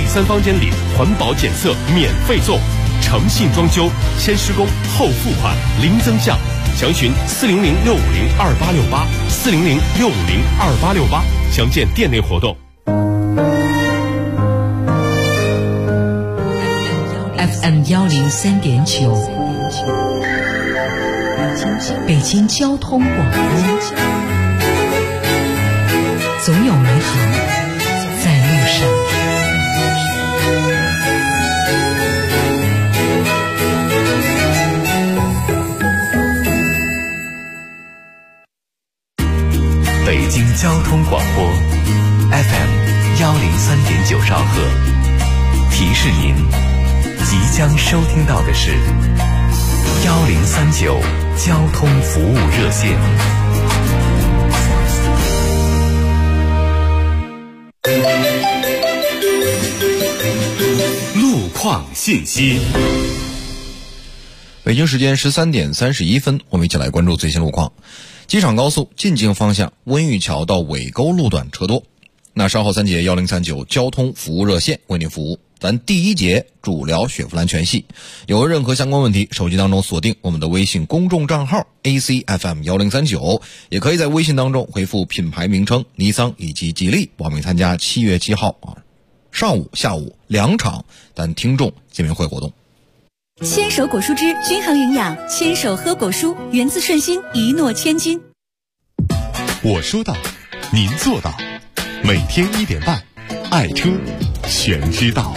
3房间里环保检测免费做，诚信装修，先施工后付款，零增项。详询400-650-2868，400-650-2868，详见店内活动。 FM 103.9，北京交通广播，总有美好在路上。 北京交通广播 FM 103.9兆赫，提示您即将收听到的是1039交通服务热线。 路况信息。 北京时间13点31分，我们一起来关注最新路况。机场高速进京方向温榆桥到尾沟路段车多，那稍后3节1039交通服务热线为您服务。咱第1节主聊雪佛兰全系，有任何相关问题，手机当中锁定我们的微信公众账号 ACFM 1039，也可以在微信当中回复品牌名称尼桑以及吉利，报名参加7月7号上午下午2场咱听众见面会活动。 牵手果蔬汁均衡营养，牵手喝果蔬，源自顺心，一诺千金。 我说到，您做到，每天1点半，爱车全知道。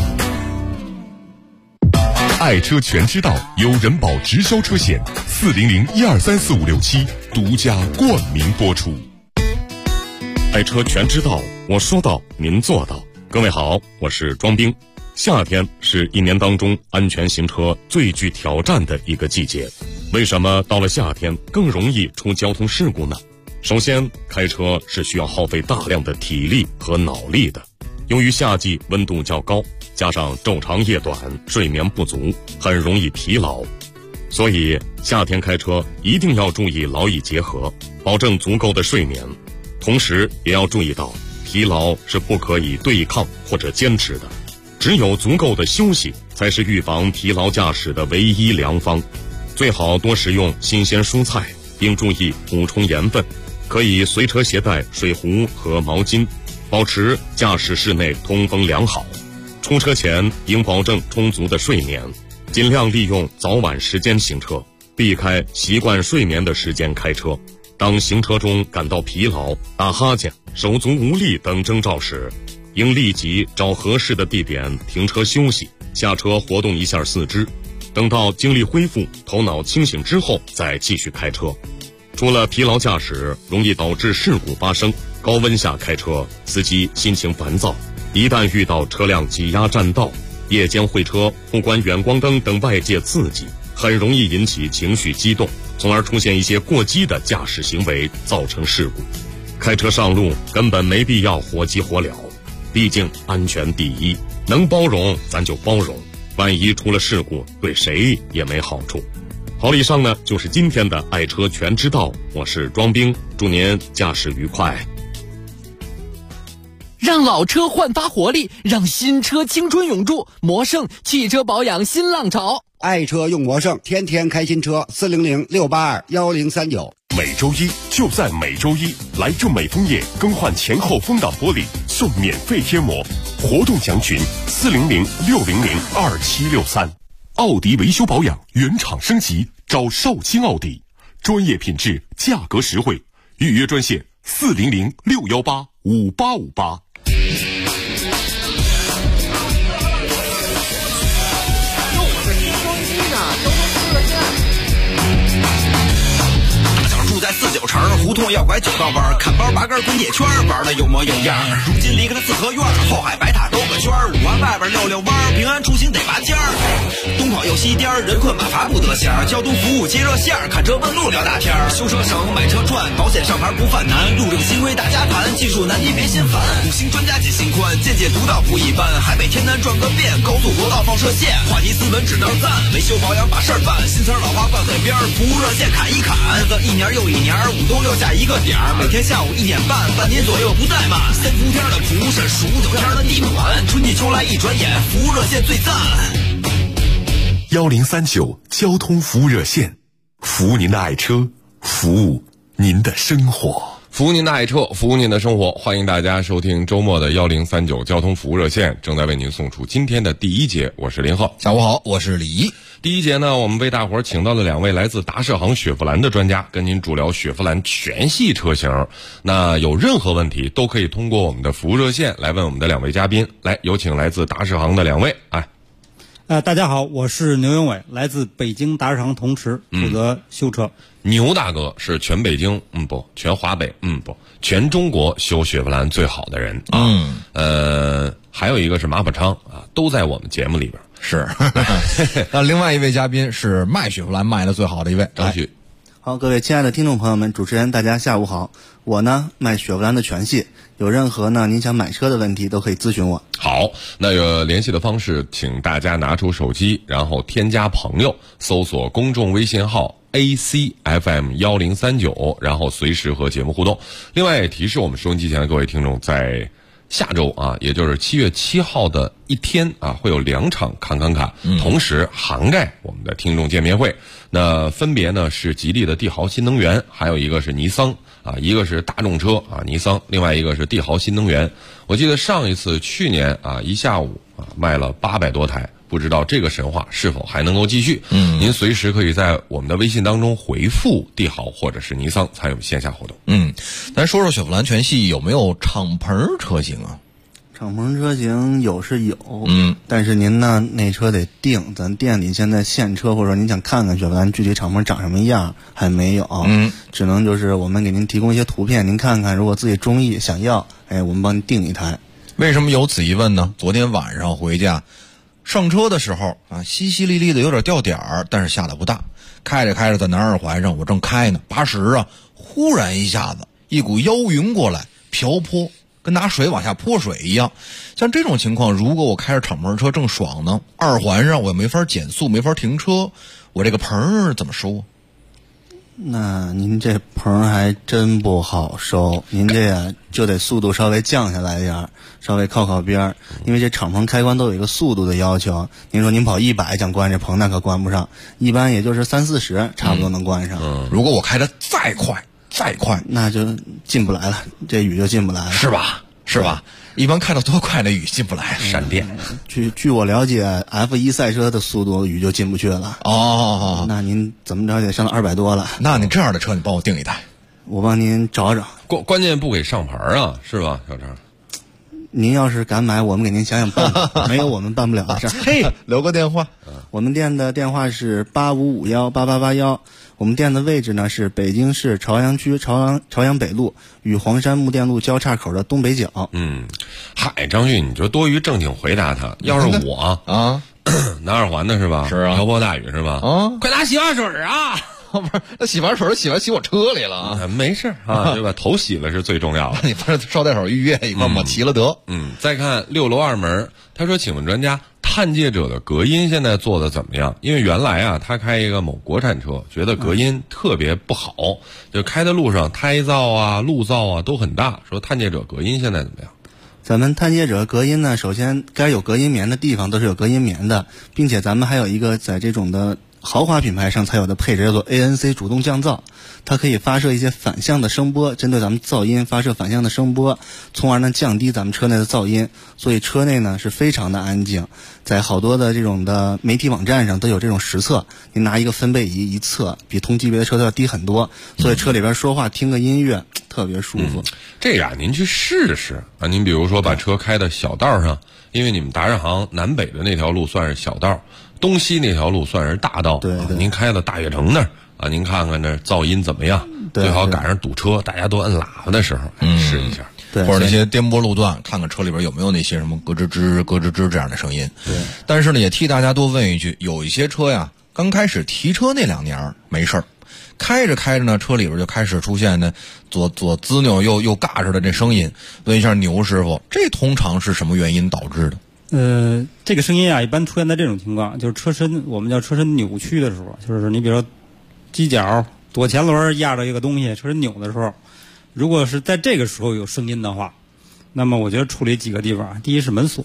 爱车全知道由人保直销车险400-1234567独家冠名播出。爱车全知道，我说到，您做到。各位好，我是庄兵。夏天是一年当中安全行车最具挑战的一个季节，为什么到了夏天更容易出交通事故呢？首先，开车是需要耗费大量的体力和脑力的。由于夏季温度较高，加上昼长夜短，睡眠不足，很容易疲劳。所以夏天开车一定要注意劳逸结合，保证足够的睡眠。同时也要注意到，疲劳是不可以对抗或者坚持的，只有足够的休息才是预防疲劳驾驶的唯一良方。最好多食用新鲜蔬菜，并注意补充盐分，可以随车携带水壶和毛巾，保持驾驶室内通风良好。出车前应保证充足的睡眠，尽量利用早晚时间行车，避开习惯睡眠的时间开车。当行车中感到疲劳、打哈欠、手足无力等征兆时，应立即找合适的地点停车休息，下车活动一下四肢，等到精力恢复、头脑清醒之后再继续开车。除了疲劳驾驶容易导致事故发生，高温下开车，司机心情烦躁，一旦遇到车辆挤压占道、夜间会车、不关远光灯等外界刺激，很容易引起情绪激动，从而出现一些过激的驾驶行为，造成事故。开车上路根本没必要火急火燎，毕竟安全第一，能包容咱就包容，万一出了事故，对谁也没好处。好了，以上呢就是今天的爱车全知道，我是庄兵，祝您驾驶愉快。 让老车焕发活力，让新车青春永驻，魔胜汽车保养新浪潮， 爱车用魔胜，天天开新车，400-682-1039。 每周一就在每周一，来这美丰业更换前后风挡玻璃送免费贴膜，活动详询400-600-2763。奥迪维修保养原厂升级，找绍兴奥迪，专业品质，价格实惠，预约专线400-618-5858。 在49城胡同要拐9道弯，看包拔根滚铁圈，玩的有模有样。如今离开了四合院，后海白塔兜个圈，5环外边溜溜弯，平安出行得拔尖儿。东跑右西颠，人困马乏不得闲，交通服务接热线，看车问路聊大天。修车省，买车赚，保险上牌不犯难，路政新规大家谈，技术难题别心烦。5星专家解心宽，见解独到不一般，海北天南转个遍，高速国道放射线，话题斯文只能赞，维修保养把事儿办，新词老话放嘴边，服务热线砍一砍，一年又一年，5冬6夏一个点儿，每天下午1点半，半年左右不怠慢。3伏天的蒲是数9天的地暖，春季秋说来一转眼，服务热线最赞。 1039交通服务热线，服务您的爱车，服务您的生活。 服务您的爱车，服务您的生活，欢迎大家收听周末的1039交通服务热线，正在为您送出今天的第一节，我是林浩。 下午好，我是李毅。 第一节呢，我们为大伙儿请到了2位来自达世行雪佛兰的专家，跟您主聊雪佛兰全系车型。那有任何问题都可以通过我们的服务热线来问我们的2位嘉宾。来，有请来自达世行的2位。 大家好，我是牛永伟，来自北京达世行同驰，负责修车。 牛大哥是全北京全华北全中国修雪佛兰最好的人啊。还有一个是马宝昌啊，都在我们节目里边。 是。那另外一位嘉宾是卖雪佛兰卖的最好的一位张旭。 好，各位亲爱的听众朋友们，主持人大家下午好。我呢卖雪佛兰的全系，有任何呢您想买车的问题都可以咨询我。 好，那个联系的方式，请大家拿出手机，然后添加朋友，搜索公众微信号ACFM1039，然后随时和节目互动。另外也提示我们收音机前的各位听众，在下周啊，也就是7月7号的一天啊，会有2场侃侃侃，同时涵盖我们的听众见面会。那分别呢是吉利的帝豪新能源，还有一个是尼桑啊，一个是大众车啊尼桑，另外一个是帝豪新能源。我记得上一次去年啊一下午啊卖了800多台。不知道这个神话是否还能够继续？您随时可以在我们的微信当中回复帝豪或者是尼桑参与线下活动。 咱说说雪佛兰全系有没有敞篷车型啊？ 敞篷车型有是有，但是您呢那车得定，咱店里现在现车或者您想看看雪佛兰具体敞篷长什么样还没有，只能就是我们给您提供一些图片，您看看，如果自己中意想要，我们帮您订一台。 为什么有此一问呢？昨天晚上回家上车的时候啊，淅淅沥沥的有点掉点儿，但是下的不大。开着开着在南二环上，我正开呢，80啊，忽然一下子一股腰云过来，瓢泼，跟拿水往下泼水一样。像这种情况，如果我开着敞篷车正爽呢，二环上我也没法减速，没法停车，我这个棚怎么收？ 那您这棚还真不好收，您这呀就得速度稍微降下来点儿，稍微靠边儿，因为这敞篷开关都有一个速度的要求。您说您跑100想关这棚，那可关不上，一般也就是30-40差不多能关上。 如果我开的再快， 那就进不来了，这雨就进不来了， 是吧？一般开到多快的雨进不来？闪电。 据我了解 ，F1 赛车的速度雨就进不去了。那您怎么着也得上到200多了。 那你这样的车，你帮我订一台， 我帮您找找。 关键不给上牌啊，是吧，小张？ 您要是敢买，我们给您想想办法。没有我们办不了的事儿。 嘿，留个电话。 我们店的电话是85518881。我们店的位置呢是北京市朝阳区朝阳北路与黄山木店路交叉口的东北角。 嗨，张旭，你就多余正经回答他。要是我啊，南二环的是吧？ 是啊， 瓢泼大雨是吧？快拿洗发水啊！ 不是，那洗完水洗我车里了啊！ 没事啊，对吧？头洗了是最重要的。 你不是捎带手预约一块抹齐了得。 再看6楼2门，他说：“请问专家，探界者的隔音现在做的怎么样？因为原来啊，他开一个某国产车，觉得隔音特别不好，就开的路上胎噪啊、路噪啊都很大。说探界者隔音现在怎么样？” 咱们探界者隔音呢，首先该有隔音棉的地方都是有隔音棉的，并且咱们还有一个在这种的豪华品牌上才有的配置，叫做 ANC 主动降噪，它可以发射一些反向的声波，针对咱们噪音发射反向的声波，从而呢降低咱们车内的噪音。所以车内呢是非常的安静，在好多的这种的媒体网站上都有这种实测，您拿一个分贝仪一测，比同级别的车都要低很多，所以车里边说话听个音乐特别舒服。 这个您去试试啊！您比如说把车开到小道上，因为你们达世行南北的那条路算是小道，东西那条路算是大道。 对， 您开到大悦城那儿啊，您看看这噪音怎么样？最好赶上堵车，大家都摁喇叭的时候，试一下。 对， 或者那些颠簸路段，看看车里边有没有那些什么咯吱吱、咯吱吱这样的声音。 对， 但是呢，也替大家多问一句，有一些车呀，刚开始提车那2年没事儿，开着开着呢，车里边就开始出现呢左滋扭又嘎着的这声音。问一下牛师傅，这通常是什么原因导致的？ 这个声音啊，一般出现在这种情况，就是车身，我们叫车身扭曲的时候，就是你比如说犄角左前轮压着一个东西，车身扭的时候，如果是在这个时候有声音的话，那么我觉得处理几个地方，第一是门锁，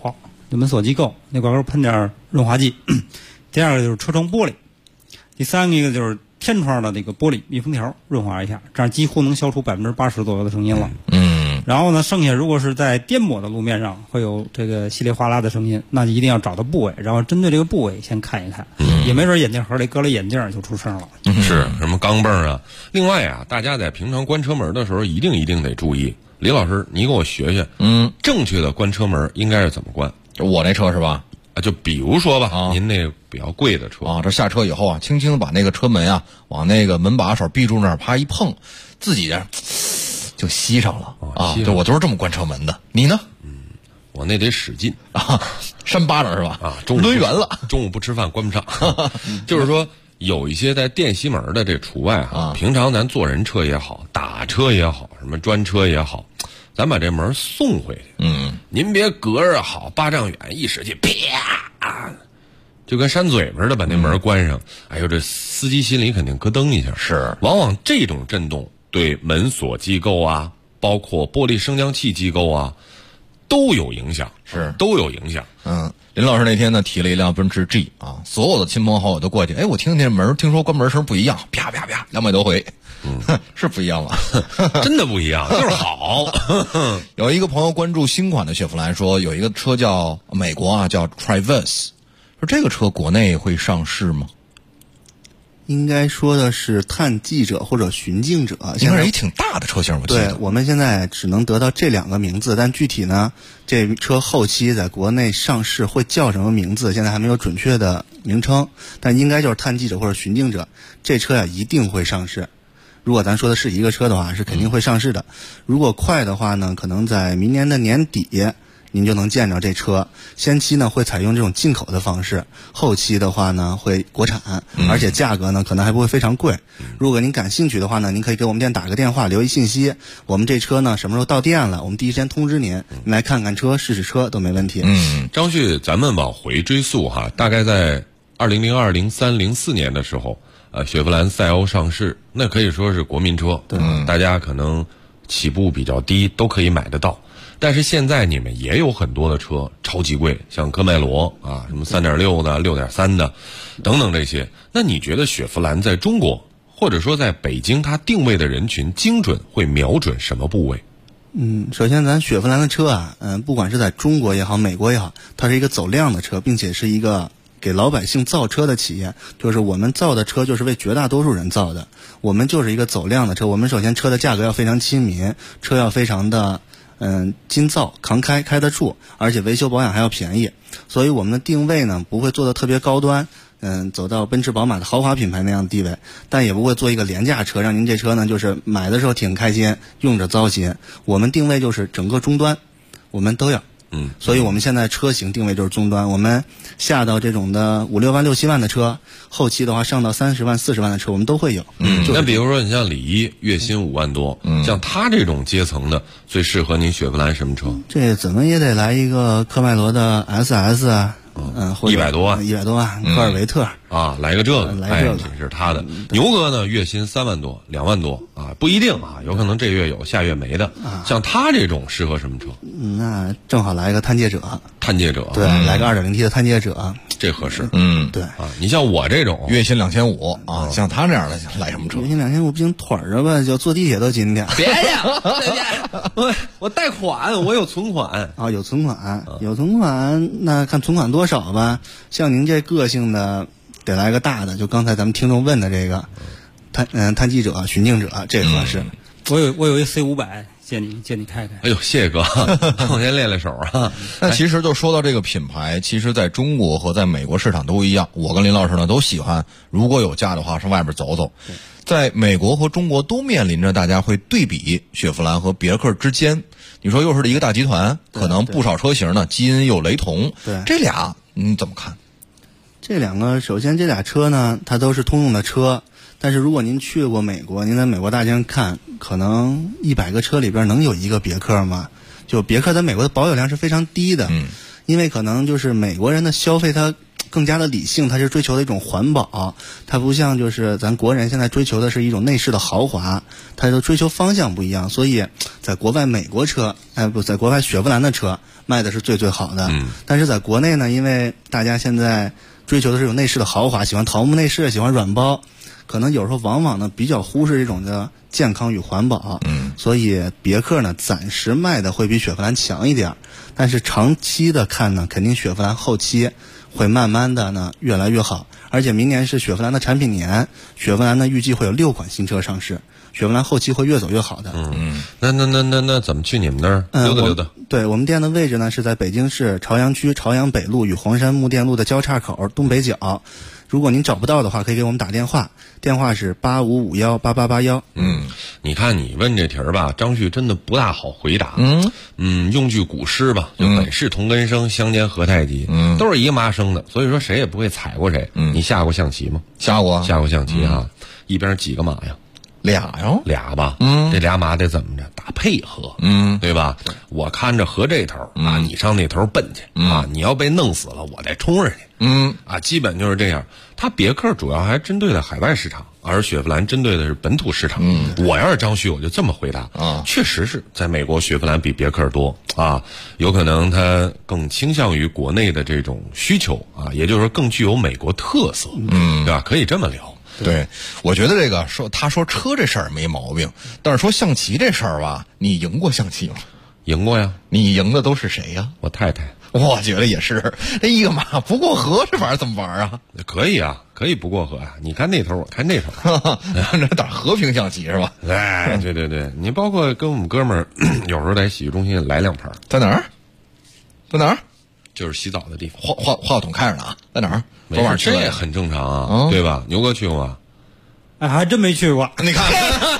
就门锁机构那挂钩喷点润滑剂。第二个就是车窗玻璃，第三个就是天窗的那个玻璃密封条润滑一下，这样几乎能消除80%左右的声音了。然后呢，剩下如果是在颠簸的路面上会有这个稀里哗啦的声音，那一定要找到部位，然后针对这个部位先看一看，也没准眼镜盒里搁了眼镜就出声了。 是什么钢镚啊？另外啊，大家在平常关车门的时候，一定得注意。李老师，你给我学学，正确的关车门应该是怎么关？ 我那车是吧？ 就比如说吧，您那个比较贵的车啊，这下车以后啊，轻轻的把那个车门啊往那个门把手壁柱那儿啪一碰，自己就吸上了啊！对，我都是这么关车门的。你呢？ 我那得使劲啊，扇巴掌是吧？ 啊，抡圆了，中午不吃饭关不上。就是说，有一些带电吸门的这除外哈。平常咱坐人车也好，打车也好，什么专车也好，咱把这门送回去。您别隔着好8丈远一使劲，啪，就跟扇嘴巴似的把那门关上。哎呦，这司机心里肯定咯噔一下。 是， 往往这种震动对门锁机构啊，包括玻璃升降器机构啊，都有影响。 是， 都有影响。 林老师那天呢提了一辆奔驰 G 啊，所有的亲朋好友都过去，哎，我听听门，听说关门声不一样，啪啪啪200多回。是不一样了。 真的不一样，就是好。 有一个朋友关注新款的雪佛兰，说有一个车叫美国啊叫 Traverse， 说这个车国内会上市吗？ 应该说的是探记者或者巡境者， 应该是一挺大的车型。 对，我们现在只能得到这2个名字，但具体呢，这车后期在国内上市会叫什么名字，现在还没有准确的名称，但应该就是探记者或者巡境者。这车呀一定会上市。如果咱说的是一个车的话，是肯定会上市的。如果快的话呢，可能在明年的年底您就能见着这车。先期呢会采用这种进口的方式，后期的话呢会国产，而且价格呢可能还不会非常贵。如果您感兴趣的话呢，您可以给我们店打个电话，留一信息，我们这车呢什么时候到店了，我们第一时间通知您，您来看看车试试车都没问题。 张旭，咱们往回追溯哈，大概在2002、03、04年的时候，雪佛兰赛欧上市，那可以说是国民车，大家可能起步比较低，都可以买得到。但是现在你们也有很多的车超级贵，像科迈罗啊，什么3.6的、6.3的，等等这些。那你觉得雪佛兰在中国，或者说在北京，它定位的人群精准会瞄准什么部位？ 首先咱雪佛兰的车啊，不管是在中国也好，美国也好，它是一个走量的车，并且是一个给老百姓造车的企业，就是我们造的车就是为绝大多数人造的，我们就是一个走量的车。我们首先车的价格要非常亲民，车要非常的筋造扛开得住，而且维修保养还要便宜。所以我们的定位呢不会做的特别高端，走到奔驰宝马的豪华品牌那样的地位，但也不会做一个廉价车，让您这车呢就是买的时候挺开心，用着糟心。我们定位就是整个终端，我们都要。所以我们现在车型定位就是终端，我们下到这种的5、6万、6、7万的车，后期的话上到30万、40万的车，我们都会有。 那比如说你像李一，月薪5万多，像他这种阶层的，最适合您雪佛兰什么车？ 这怎么也得来一个科迈罗的 SS 啊。 100多万 ，100多万，科尔维特啊，来个这个，这是他的。牛哥呢，月薪3万多、2万多啊，不一定啊，有可能这月有，下月没的。像他这种适合什么车？ 那正好来个探界者。 探界者， 对，来个2.0T 的探界者， 这合适。 对啊，你像我这种月薪2500啊，像他这样的来什么车？ 月薪2500不行，腿着吧，就坐地铁都紧点。 别呀，我贷款，我有存款啊，有存款，有存款，那看存款多少吧。像您这个性的，得来个大的，就刚才咱们听众问的这个，探记者、巡境者，这合适。 我有一 C500，借你开开。 哎呦，谢谢哥，我先练练手啊。 那其实就说到这个品牌，其实在中国和在美国市场都一样。我跟林老师呢都喜欢，如果有假的话上外边走走。在美国和中国都面临着大家会对比雪佛兰和别克之间，你说又是一个大集团，可能不少车型呢基因有雷同。 对， 这俩你怎么看？ 这两个，首先这俩车呢，它都是通用的车。但是如果您去过美国，您在美国大街上看，可能100个车里边能有一个别克吗？就别克在美国的保有量是非常低的，因为可能就是美国人的消费他更加的理性，它是追求的一种环保，它不像就是咱国人现在追求的是一种内饰的豪华，它的追求方向不一样，所以在国外美国车，在国外雪佛兰的车卖的是最好的，但是在国内呢，因为大家现在追求的是有内饰的豪华，喜欢桃木内饰，喜欢软包，可能有时候往往呢比较忽视这种的健康与环保，所以别克呢暂时卖的会比雪佛兰强一点，但是长期的看呢，肯定雪佛兰后期会慢慢的呢越来越好，而且明年是雪佛兰的产品年，雪佛兰呢预计会有6款新车上市，雪佛兰后期会越走越好的。 那怎么去你们那儿溜达溜达？ 对，我们店的位置呢是在北京市朝阳区朝阳北路与黄山木店路的交叉口东北角。如果您找不到的话，可以给我们打电话，电话是85518881。 你看你问这题儿吧，张旭真的不大好回答。用句古诗吧，就本是同根生，相煎何太急。都是一个妈生的，所以说谁也不会踩过谁。你下过象棋吗？ 下过象棋啊。一边几个马呀？俩吧。这俩马得怎么着？打配合。对吧？我看着和这头啊，你上那头奔去啊，你要被弄死了，我再冲上去。基本就是这样。它别克主要还针对的海外市场，而雪佛兰针对的是本土市场。我要是张旭，我就这么回答啊，确实是在美国雪佛兰比别克多啊，有可能它更倾向于国内的这种需求啊，也就是说更具有美国特色，对吧？可以这么聊。 对，我觉得这个他说车这事儿没毛病，但是说象棋这事儿吧，你赢过象棋吗？ 赢过呀。 你赢的都是谁呀？ 我太太。 我觉得也是，这一个马不过河，这玩意儿怎么玩啊？ 可以啊，可以不过河啊。你看那头，我看那头， 这打和平象棋是吧？ 哎，对，你包括跟我们哥们儿，有时候在洗浴中心来2盘。 在哪儿？在哪儿？ 就是洗澡的地方。 话筒开着呢啊，在哪儿？昨晚这也很正常啊，对吧？牛哥去过吗？ 哎，还真没去过。 你看。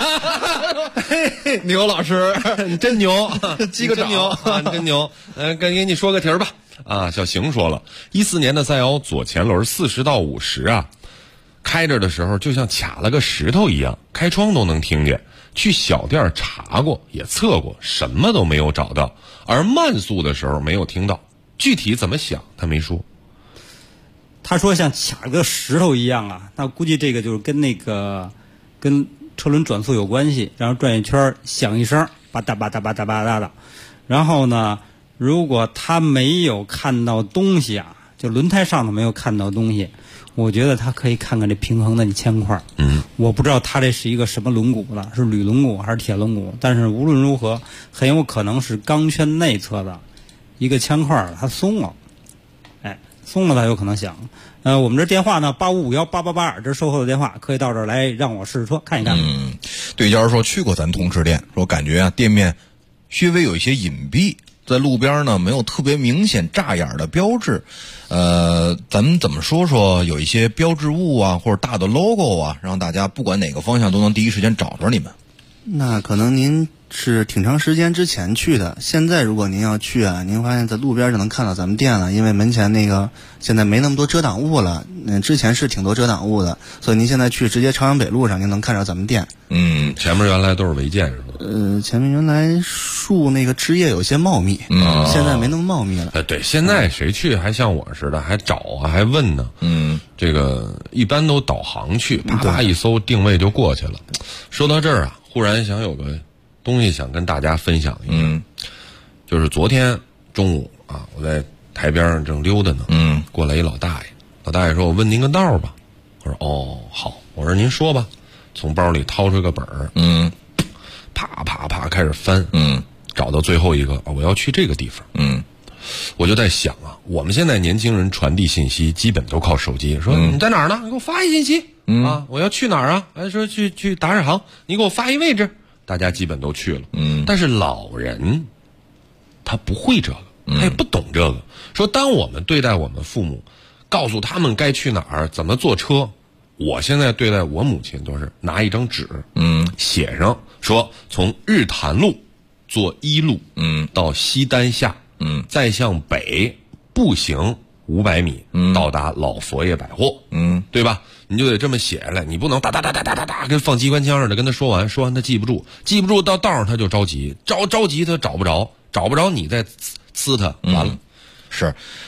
牛老师， 你真牛， 击个掌啊，你真牛。给你说个题儿吧。啊，小邢说了，14年的赛欧左前轮40到50啊，开着的时候就像卡了个石头一样，开窗都能听见。去小店查过，也测过，什么都没有找到。而慢速的时候没有听到，具体怎么想他没说。 他说像卡个石头一样啊，那估计这个就是跟车轮转速有关系，然后转一圈响一声，吧嗒吧嗒吧嗒吧嗒的。然后呢，如果他没有看到东西啊，就轮胎上头没有看到东西，我觉得他可以看看这平衡的铅块。我不知道他这是一个什么轮毂的，是铝轮毂还是铁轮毂，但是无论如何，很有可能是钢圈内侧的一个铅块它松了。松了它有可能响。我们这电话呢85518882，这是售后的电话，可以到这儿来让我试试车看一看。 对家说去过咱同志店，说感觉啊店面稍微有一些隐蔽，在路边呢没有特别明显扎眼的标志。咱们怎么说有一些标志物啊或者大的 logo 啊，让大家不管哪个方向都能第一时间找着你们。 那可能您是挺长时间之前去的，现在如果您要去啊，您发现在路边就能看到咱们店了，因为门前那个现在没那么多遮挡物了，之前是挺多遮挡物的，所以您现在去直接朝阳北路上您能看着咱们店。 前面原来都是违建是吧？ 前面原来树那个枝叶有些茂密，现在没那么茂密了。 对，现在谁去还像我似的还找啊还问呢。这个一般都导航去，啪啪一搜定位就过去了。说到这儿啊，忽然想有个东西想跟大家分享一下，就是昨天中午啊，我在台边上正溜达呢，过来一老大爷说：“我问您个道吧。”我说：“哦，好。”我说：“您说吧。”从包里掏出个本儿，啪啪啪开始翻，找到最后一个，我要去这个地方，我就在想啊，我们现在年轻人传递信息基本都靠手机，说你在哪儿呢？你给我发一信息啊，我要去哪儿啊？说去达世行，你给我发一位置。大家基本都去了，但是老人他不会这个，他也不懂这个。说当我们对待我们父母，告诉他们该去哪儿，怎么坐车，我现在对待我母亲都是拿一张纸，写上说从日坛路坐1路，到西单下，再向北步行500米，到达老佛爷百货，对吧？你就得这么写下来，你不能哒哒哒哒哒哒哒跟放机关枪似的跟他说完他记不住到道上他就着急，着急他找不着你再呲他，完了。 是，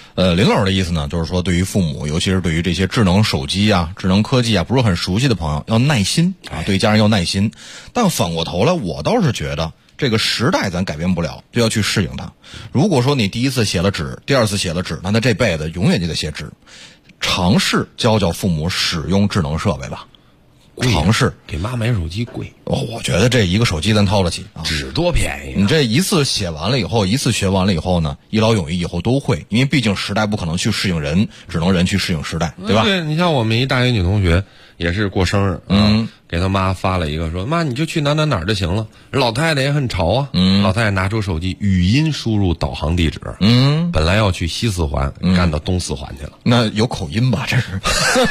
林老师的意思呢，就是说对于父母，尤其是对于这些智能手机啊、智能科技啊不是很熟悉的朋友，要耐心啊，对家人要耐心。但反过头来，我倒是觉得这个时代咱改变不了，就要去适应它。如果说你第一次写了纸，第二次写了纸，那他这辈子永远就得写纸。尝试教父母使用智能设备吧。尝试给妈买手机贵， 我觉得这一个手机咱掏得起啊， 纸多便宜啊！ 你这一次写完了以后，一次学完了以后呢，一劳永逸，以后都会，因为毕竟时代不可能去适应人，只能人去适应时代，对吧？ 对，你像我们一大学女同学也是过生日，给她妈发了一个说，妈你就去哪儿就行了。老太太也很潮啊，老太太拿出手机语音输入导航地址，本来要去西四环，干到东四环去了。 那有口音吧？这是。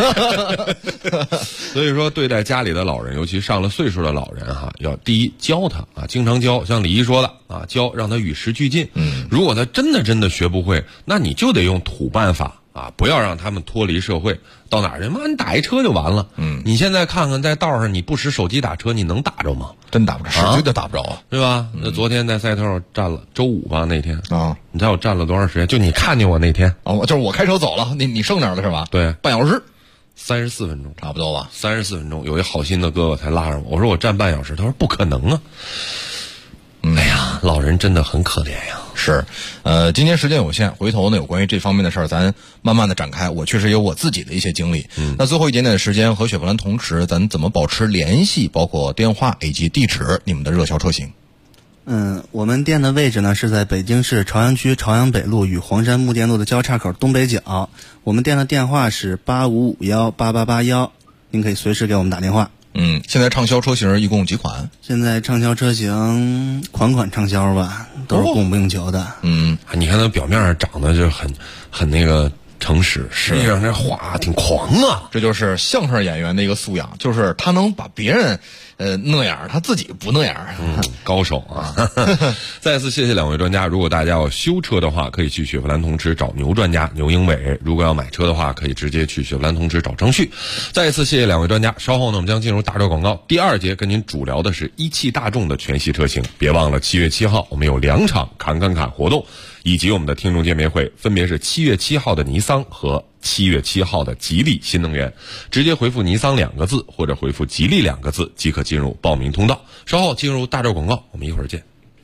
所以说，对待家里的老人，尤其上了岁数的老人哈，要第一教他啊，经常教，像李一说的啊，教让他与时俱进。如果他真的学不会，那你就得用土办法啊，不要让他们脱离社会。到哪儿去？妈，你打一车就完了。你现在看看在道上，你不使手机打车，你能打着吗？ 真打不着，使劲都打不着啊， 对吧？那昨天在赛头站了，周五吧那天啊，你猜我站了多长时间？就你看见我那天啊，就是我开车走了，你剩哪儿了是吧？ 对， 半小时 ，34分钟， 差不多吧。 34分钟，有一好心的哥哥才拉上我。我说我站半小时，他说不可能啊。哎呀，老人真的很可怜呀。 是，今天时间有限，回头呢有关于这方面的事儿，咱慢慢的展开。我确实有我自己的一些经历。那最后一点点的时间和雪佛兰同驰，咱怎么保持联系？包括电话以及地址，你们的热销车型。 我们店的位置呢是在北京市朝阳区朝阳北路与黄山木店路的交叉口东北角。我们店的电话是85518881，您可以随时给我们打电话。 现在畅销车型一共几款？ 现在畅销车型款畅销吧，都是供不应求的。 你看他表面上长得就很那个诚实，实际上这话挺狂啊。 这就是相声演员的一个素养，就是他能把别人那样，他自己不那样。 高手啊！再次谢谢两位专家。如果大家要修车的话，可以去雪佛兰同驰找牛专家牛英伟；如果要买车的话，可以直接去雪佛兰同驰找程旭。再一次谢谢两位专家。稍后呢，我们将进入大招广告。第二节跟您主聊的是一汽大众的全系车型。别忘了7月7号我们有2场侃活动，以及我们的听众见面会，分别是7月7号的尼桑和7月7号的吉利新能源。直接回复尼桑2个字或者回复吉利2个字即可进入报名通道。稍后进入大招广告，我们一会儿见。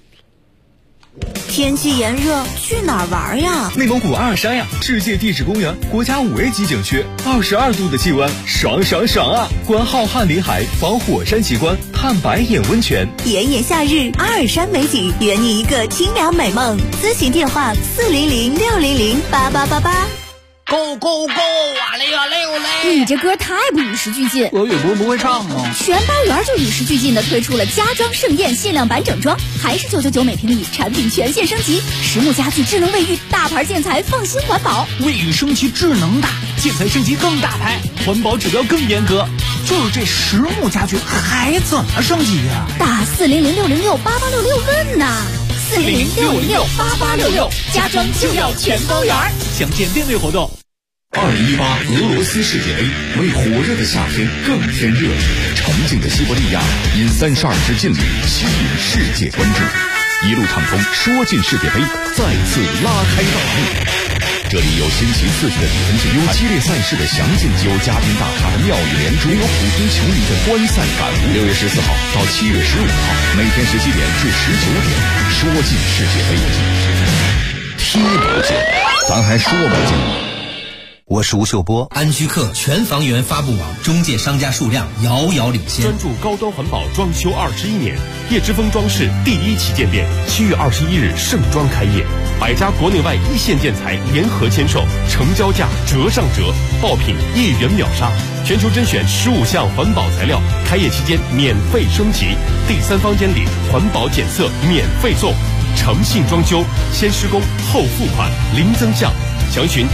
天气炎热，去哪儿玩呀？ 内蒙古阿尔山呀，世界地质公园国家5A级景区，22度的气温，爽啊！观浩瀚林海，访火山奇观，探白眼温泉。 炎炎夏日，阿尔山美景，圆你一个清凉美梦。咨询电话400-600-8888。 Go go go！ 哇嘞哇嘞哇嘞！ 你这歌太不与时俱进。 俄语不是不会唱吗？ 全包圆就与时俱进的推出了家装盛宴限量版整装，还是999每平米，产品全线升级，实木家具、智能卫浴、大牌建材，放心环保。 卫浴升级智能大，建材升级更大牌，环保指标更严格。就是这实木家具还怎么升级呀？ 打400-606-8866问呐！400-606-8866，家装就要全包圆。 详见店内活动。 2018俄罗斯世界杯为火热的夏天更添热情，沉静的西伯利亚因32支劲旅吸引世界关注，一路畅通，说进世界杯再次拉开大幕。这里有新奇刺激的比分竞，有激烈赛事的详尽，有嘉宾大咖的妙语连珠，有普通球迷的观赛感悟。6月14号到7月15号，每天17点至19点，说进世界杯，踢不进，咱还说不进。 我是吴秀波。安居客全房源发布网中介商家数量遥遥领先， 专注高端环保装修21年，叶之峰装饰第一旗舰店7月21日盛装开业，100家国内外一线建材联合签售，成交价折上折，爆品1元秒杀，全球甄选15项环保材料，开业期间免费升级，第三方监理，环保检测免费送，诚信装修，先施工后付款，零增项。详询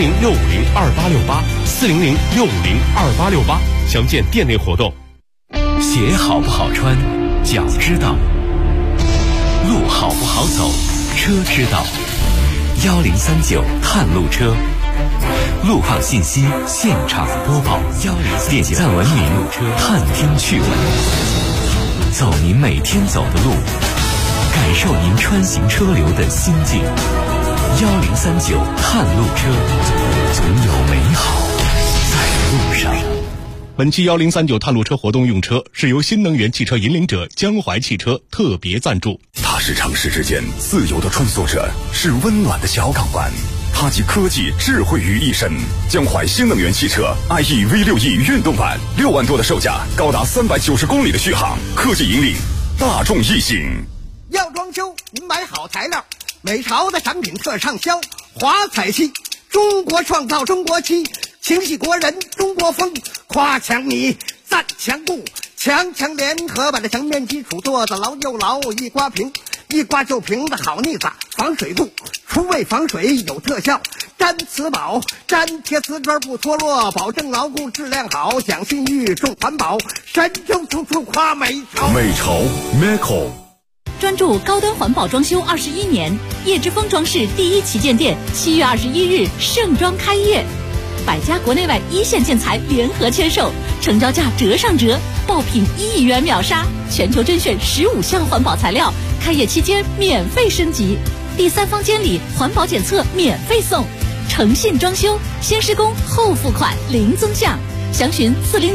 400-650-2868，400-650-2868，详见店内活动。 鞋好不好穿，脚知道；路好不好走，车知道。1039探路车，路况信息现场播报。点赞文明探听趣闻，走您每天走的路，感受您穿行车流的心境。 1039探路车，总有美好在路上。 本期1039探路车活动用车是由新能源汽车引领者江淮汽车特别赞助。 它是城市之间自由的穿梭者，是温暖的小港湾。它集科技智慧于一身。江淮新能源汽车 IE V6E 运动版，6万多的售价，高达390公里的续航，科技引领大众异性。 要装修，您买好材料，美潮的产品特畅销。华彩漆，中国创造中国漆，情系国人中国风，夸墙米，赞墙布，强联合把这墙面基础做得牢又牢，一刮平，一刮就平的好腻子，防水度，除味防水有特效，粘瓷宝，粘贴瓷砖不脱落，保证牢固质量好，讲信誉重环保，神州处处夸美潮。 美潮 Meco。 专注高端环保装修21年，叶之峰装饰第一旗舰店7月21日盛装开业，100家国内外一线建材联合签售，成交价折上折，爆品1亿元秒杀，全球甄选15项环保材料，开业期间免费升级，第3方监理环保检测免费送，诚信装修，先施工后付款零增项，详询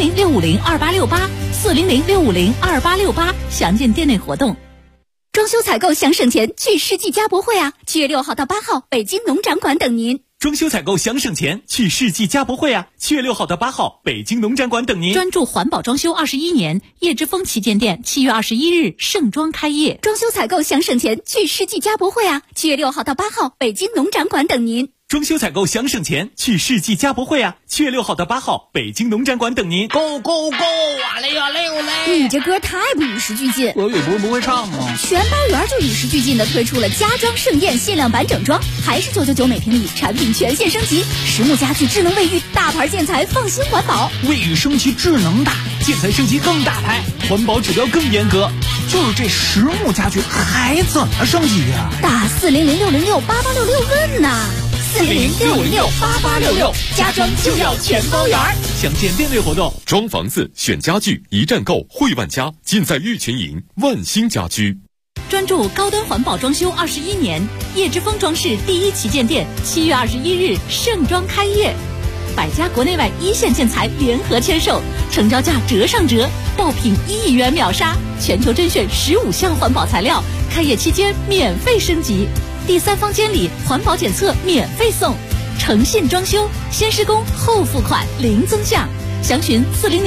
400-650-2868，400-650-2868，详见店内活动。 装修采购想省钱，去世纪家博会啊！7月6号到8号，北京农展馆等您。 装修采购想省钱，去世纪家博会啊！7月6号到8号，北京农展馆等您。 专注环保装修21年，叶之峰旗舰店7月21日盛装开业。 装修采购想省钱，去世纪家博会啊！7月6号到8号，北京农展馆等您。 装修采购想省钱，去世纪家博会啊！7月6号到8号，北京农展馆等您。 Go go go！ 哇嘞呀嘞呦嘞！ 你这歌太不与时俱进。 我语不会唱吗？ 全包圆就与时俱进的推出了家装盛宴限量版整装，还是999每平米，产品全线升级，实木家具、智能卫浴，大牌建材，放心环保。 卫浴升级智能大，建材升级更大牌，环保指标更严格。就是这实木家具还怎么升级呀？ 打400-606-8866问呐！400-606-8866，家装就要全包圆。 详见店内活动。 装房子选家具，一站购汇万家，尽在玉群营万兴家居。 专注高端环保装修21年，叶之峰装饰第一旗舰店7月21日盛装开业，100家国内外一线建材联合签售，成交价折上折，爆品1亿元秒杀，全球甄选15项环保材料，开业期间免费升级，第3方监理环保检测免费送，诚信装修，先施工后付款零增项，详询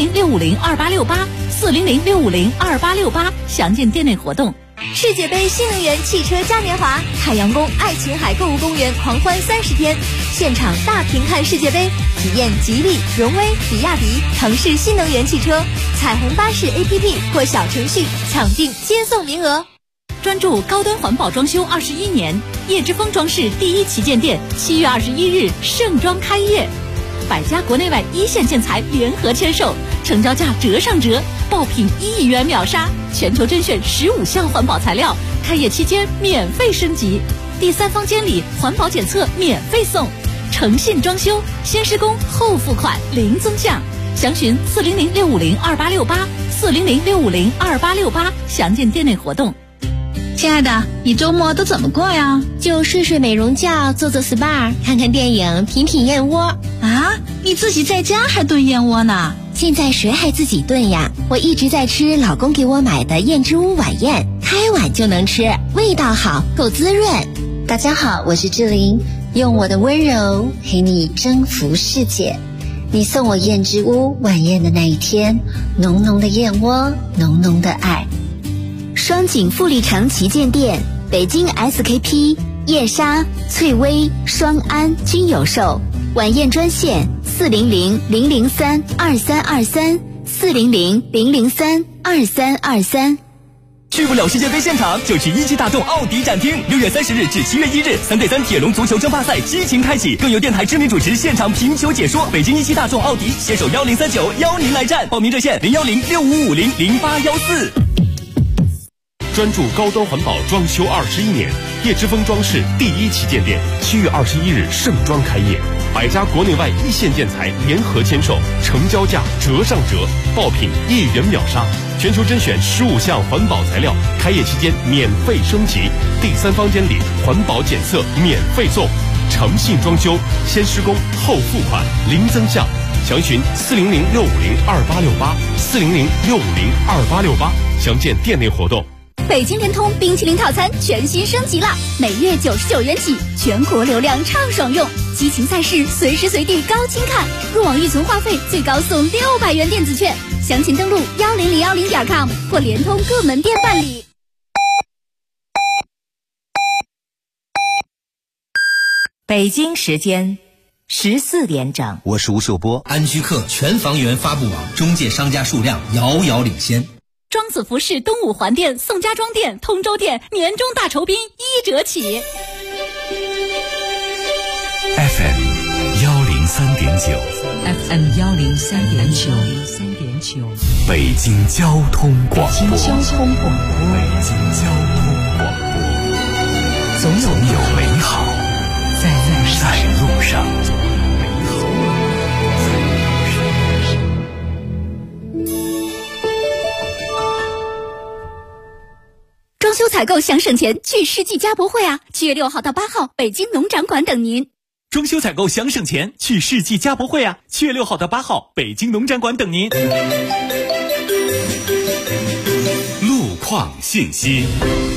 400-650-2868，400-650-2868，详见店内活动。 世界杯新能源汽车嘉年华，海洋宫爱琴海购物公园狂欢30天，现场大屏看世界杯，体验吉利、荣威、比亚迪、腾势新能源汽车，彩虹巴士 APP 或小程序抢订接送名额。 专注高端环保装修21年，叶之峰装饰第一旗舰店7月21日盛装开业，100家国内外一线建材联合签售，成交价折上折，爆品1亿元秒杀，全球甄选15项环保材料，开业期间免费升级，第3方监理环保检测免费送，诚信装修，先施工后付款零增项，详询400-650-2868，400-650-2868，详见店内活动。 亲爱的，你周末都怎么过呀？ 就睡美容觉，做SPA，看看电影，品燕窝。 啊，你自己在家还炖燕窝呢？ 现在谁还自己炖呀？我一直在吃老公给我买的燕之屋晚宴，开碗就能吃，味道好，够滋润。大家好，我是志玲，用我的温柔陪你征服世界。你送我燕之屋晚宴的那一天，浓浓的燕窝，浓浓的爱。 双井富力城旗舰店，北京 SKP、燕莎、翠微、双安均有售。晚宴专线400-003-2323，400-003-2323。 去不了世界杯现场，就去一汽大众奥迪展厅。6月30日至7月1日，3对3铁笼足球争霸赛激情开启，更有电台知名主持现场评球解说。北京一汽大众奥迪携手1039邀您来战，报名热线010-6550-0814。 专注高端环保装修21年，叶之峰装饰第1旗舰店7月21日盛装开业，100家国内外一线建材联合签售，成交价折上折，爆品1元秒杀，全球甄选15项环保材料，开业期间免费升级，第3方监理，环保检测免费送，诚信装修，先施工后付款，零增项。详询400-650-2868，400-650-2868，详见店内活动。 北京联通冰淇淋套餐全新升级了，每月99元起，全国流量畅爽用，激情赛事随时随地高清看，入网预存话费最高送600元电子券，详情登录10010.com 或联通各门店办理。 北京时间14点整， 我是吴秀波。安居客全房源发布网中介商家数量遥遥领先。 庄子服饰东五环店、宋家庄店、通州店年终大酬宾1折起。 FM 103.9 FM 103.9， 北京交通广播。 北京交通广播，总有美好在路上。 装修采购想省钱，去世纪家博会啊！7月6号到8号，北京农展馆等您。 装修采购想省钱，去世纪家博会啊！7月6号到8号，北京农展馆等您。 路况信息，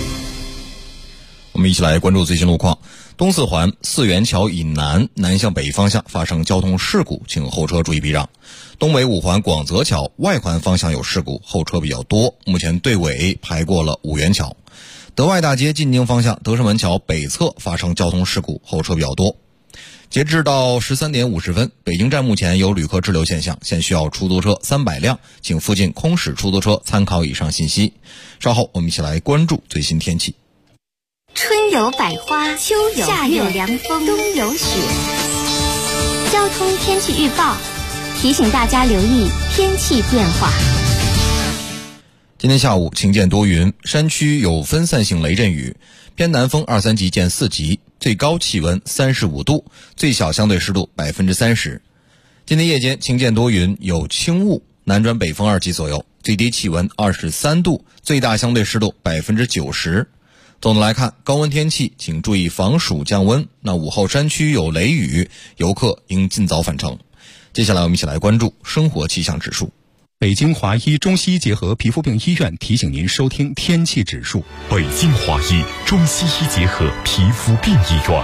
我们一起来关注最新路况。东四环四元桥以南南向北方向发生交通事故，请后车注意避让。东北五环广泽桥外环方向有事故，后车比较多，目前队尾排过了五元桥。德外大街进京方向德胜门桥北侧发生交通事故，后车比较多。截至到13点50分，北京站目前有旅客滞留现象，现需要出租车300辆，请附近空驶出租车参考以上信息。稍后我们一起来关注最新天气。 春有百花，秋有夏有凉风，冬有雪。交通天气预报提醒大家留意天气变化。 今天下午晴见多云，山区有分散性雷阵雨，偏南风2、3级见4级，最高气温35度，最小相对湿度30%。今天夜间晴见多云，有轻雾，南转北风2级左右，最低气温23度，最大相对湿度90%。总的来看，高温天气请注意防暑降温。那午后山区有雷雨，游客应尽早返程。接下来我们一起来关注生活气象指数。 北京华医中西医结合皮肤病医院提醒您收听天气指数。 北京华医中西医结合皮肤病医院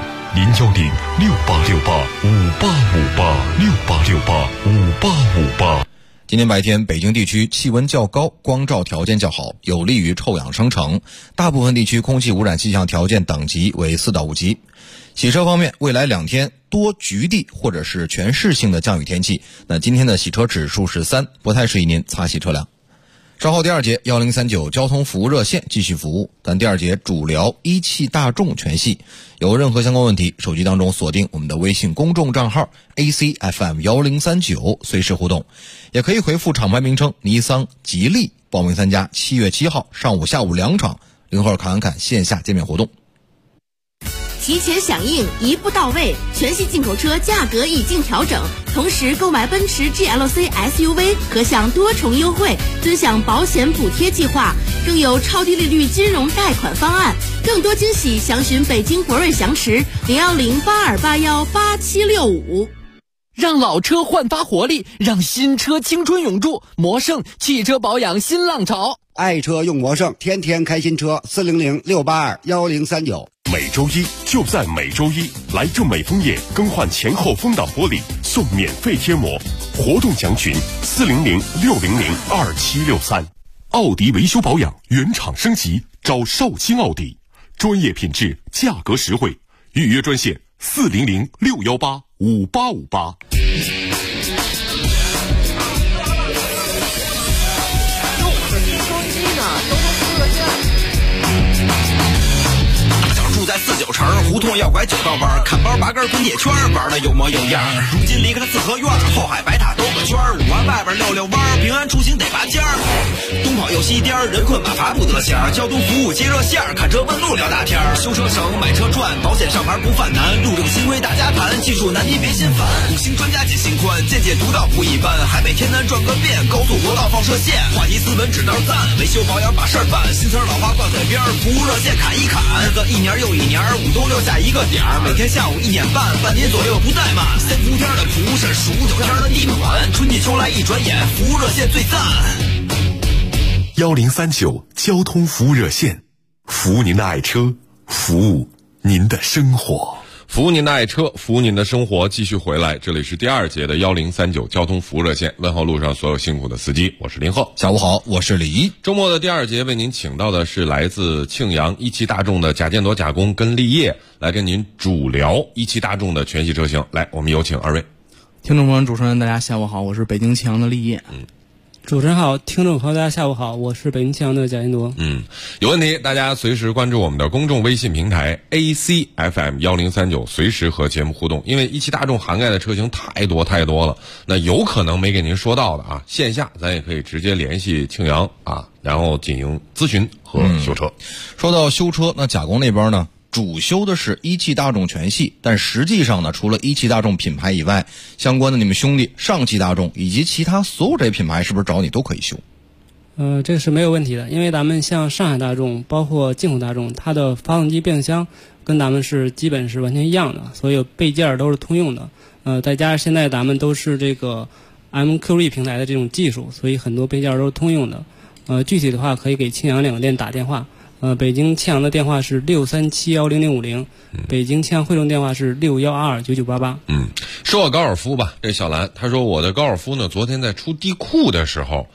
，010-6868-5858，6868-5858。 今天白天北京地区气温较高，光照条件较好，有利于臭氧生成，大部分地区空气污染气象条件等级为4到5级。洗车方面，未来2天多局地或者是全市性的降雨天气，那今天的洗车指数是3，不太适宜您擦洗车辆。稍后第2节1039交通服务热线继续服务，但第2节主聊一汽大众全系。有任何相关问题，手机当中锁定我们的微信公众账号 ACFM 1039，随时互动，也可以回复厂牌名称尼桑、吉利，报名参加7月7号上午下午2场零号侃侃线下见面活动。 提前响应，一步到位，全系进口车价格已经调整，同时购买奔驰 GLC SUV 可享多重优惠，尊享保险补贴计划，更有超低利率金融贷款方案，更多惊喜详询北京博瑞翔驰010-8281-8765。 让老车焕发活力，让新车青春永驻。魔胜汽车保养新浪潮， 爱车用魔胜，天天开新车，400-682-1039。 每周一就在每周一，来正美枫叶更换前后风挡玻璃送免费贴膜，活动详询400-600-2763。奥迪维修保养原厂升级，找绍兴奥迪，专业品质，价格实惠，预约专线400-618-5858。 住在49城，胡同要拐9道弯，看包拔根滚铁圈，玩的有模有样。如今离开了四合院，后海白塔兜个圈，5环外边溜溜弯，平安出行得拔尖儿。东跑又西颠，人困马乏不得闲，交通服务接热线，看车问路聊大天，修车省买车赚，保险上牌不犯难，路政新规大家谈，技术难题别心烦。5星专家解心宽，见解独到不一般，海北天南转个遍，高速国道放射线，话题斯文指道赞，维修保养把事儿办，新词老话挂嘴边，服务热线砍一砍，日子一年又一年，5都留下一个点儿，每天下午1点半，半年左右不怠慢。3伏天的蒲是数9天的地暖，春季秋来一转眼，服务热线最赞。 1039交通服务热线，服务您的爱车，服务您的生活。 服务您的爱车，服务您的生活，继续回来，这里是第2节的1039交通服务热线，问候路上所有辛苦的司机，我是林鹤。 下午好，我是李一。 周末的第2节为您请到的是来自庆阳一汽大众的贾建铎贾工跟立业，来跟您主聊一汽大众的全系车型。来，我们有请二位。 听众朋友，主持人大家下午好，我是北京庆阳的立业。 主持人好，听众朋友大家下午好，我是北京庆阳的贾建铎。 有问题大家随时关注我们的公众微信平台 ACFM1039，随时和节目互动。因为一汽大众涵盖的车型太多了，那有可能没给您说到的啊，线下咱也可以直接联系庆阳啊，然后进行咨询和修车。 说到修车，那贾工那边呢，主修的是一汽大众全系，但实际上呢，除了一汽大众品牌以外，相关的你们兄弟上汽大众以及其他所有这些品牌，是不是找你都可以修？ 这个是没有问题的，因为咱们像上海大众，包括进口大众，它的发动机变速箱跟咱们是基本是完全一样的，所有备件都是通用的。再加上现在咱们都是这个 MQE 平台的这种技术，所以很多备件都是通用的。具体的话可以给庆阳2个店打电话。北京庆阳的电话是637100050，北京庆阳汇众电话是61229988。 说我高尔夫吧，这小兰她说我的高尔夫呢，昨天在出地库的时候，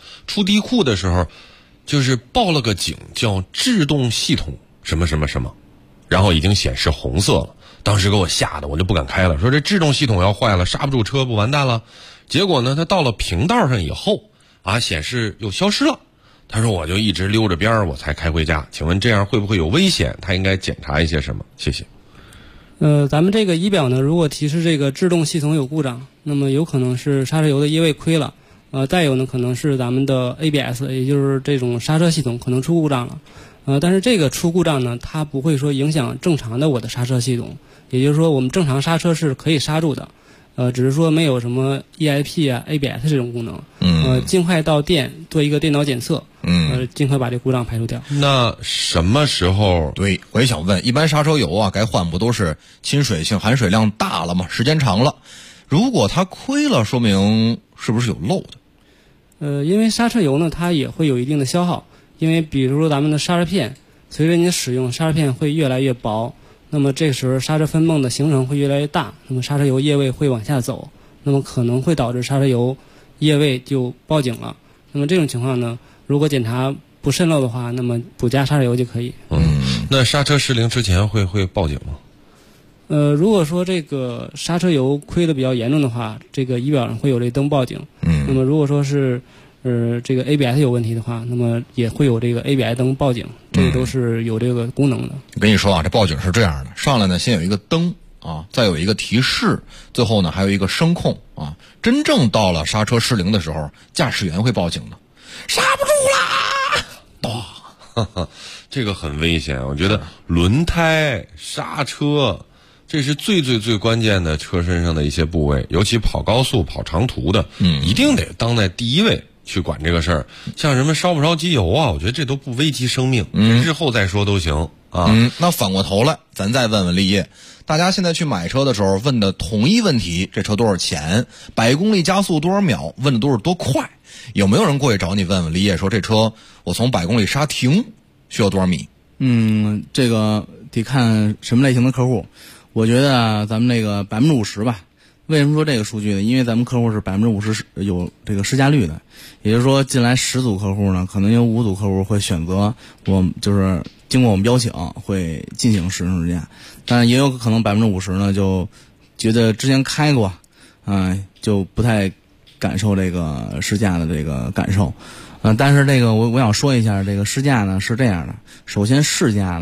就是报了个警，叫制动系统什么什么什么，然后已经显示红色了，当时给我吓得我就不敢开了，说这制动系统要坏了，刹不住车不完蛋了。结果呢，他到了平道上以后啊，显示又消失了。他说我就一直溜着边儿我才开回家，请问这样会不会有危险？他应该检查一些什么？谢谢。 咱们这个仪表呢，如果提示这个制动系统有故障，那么有可能是刹车油的液位亏了，再有呢可能是咱们的 ABS， 也就是这种刹车系统可能出故障了。但是这个出故障呢，它不会说影响正常的我的刹车系统，也就是说我们正常刹车是可以刹住的。只是说没有什么 EIP 啊 ABS 这种功能。尽快到店做一个电脑检测。尽快把这故障排除掉。 那什么时候？ 对，我也想问，一般刹车油啊，该换不都是亲水性、含水量大了吗？时间长了，如果它亏了，说明是不是有漏的？ 因为刹车油呢，它也会有一定的消耗。因为比如说咱们的刹车片，随着你的使用，刹车片会越来越薄。那么这时候刹车分泵的形成会越来越大，那么刹车油液位会往下走，那么可能会导致刹车油液位就报警了。那么这种情况呢，如果检查不渗漏的话，那么补加刹车油就可以。 那刹车失灵之前会报警吗？ 如果说这个刹车油亏的比较严重的话，这个仪表上会有这灯报警。那么如果说是这个 ABS 有问题的话，那么也会有这个 ABS 灯报警，这个都是有这个功能的。 我跟你说啊，这报警是这样的，上来呢先有一个灯啊，再有一个提示，最后呢还有一个声控啊。真正到了刹车失灵的时候，驾驶员会报警的，刹不住啦！ 这个很危险，我觉得轮胎、刹车，这是最关键的车身上的一些部位，尤其跑高速、跑长途的，一定得当在第一位去管这个事儿。像什么烧不烧机油啊，我觉得这都不危及生命，日后再说都行啊。 那反过头来，咱再问问立业，大家现在去买车的时候问的同一问题，这车多少钱，100公里加速多少秒，问的都是多快。有没有人过去找你问问立业，说这车我从100公里刹停需要多少米？ 这个得看什么类型的客户。我觉得咱们那个50%吧。为什么说这个数据呢？因为咱们客户是50%有这个试驾率的，也就是说进来10组客户呢，可能有5组客户会选择就是经过我们邀请会进行试乘试驾，但也有可能50%呢就觉得之前开过，就不太感受这个试驾的这个感受。但是这个我想说一下，这个试驾呢是这样的，首先试驾呢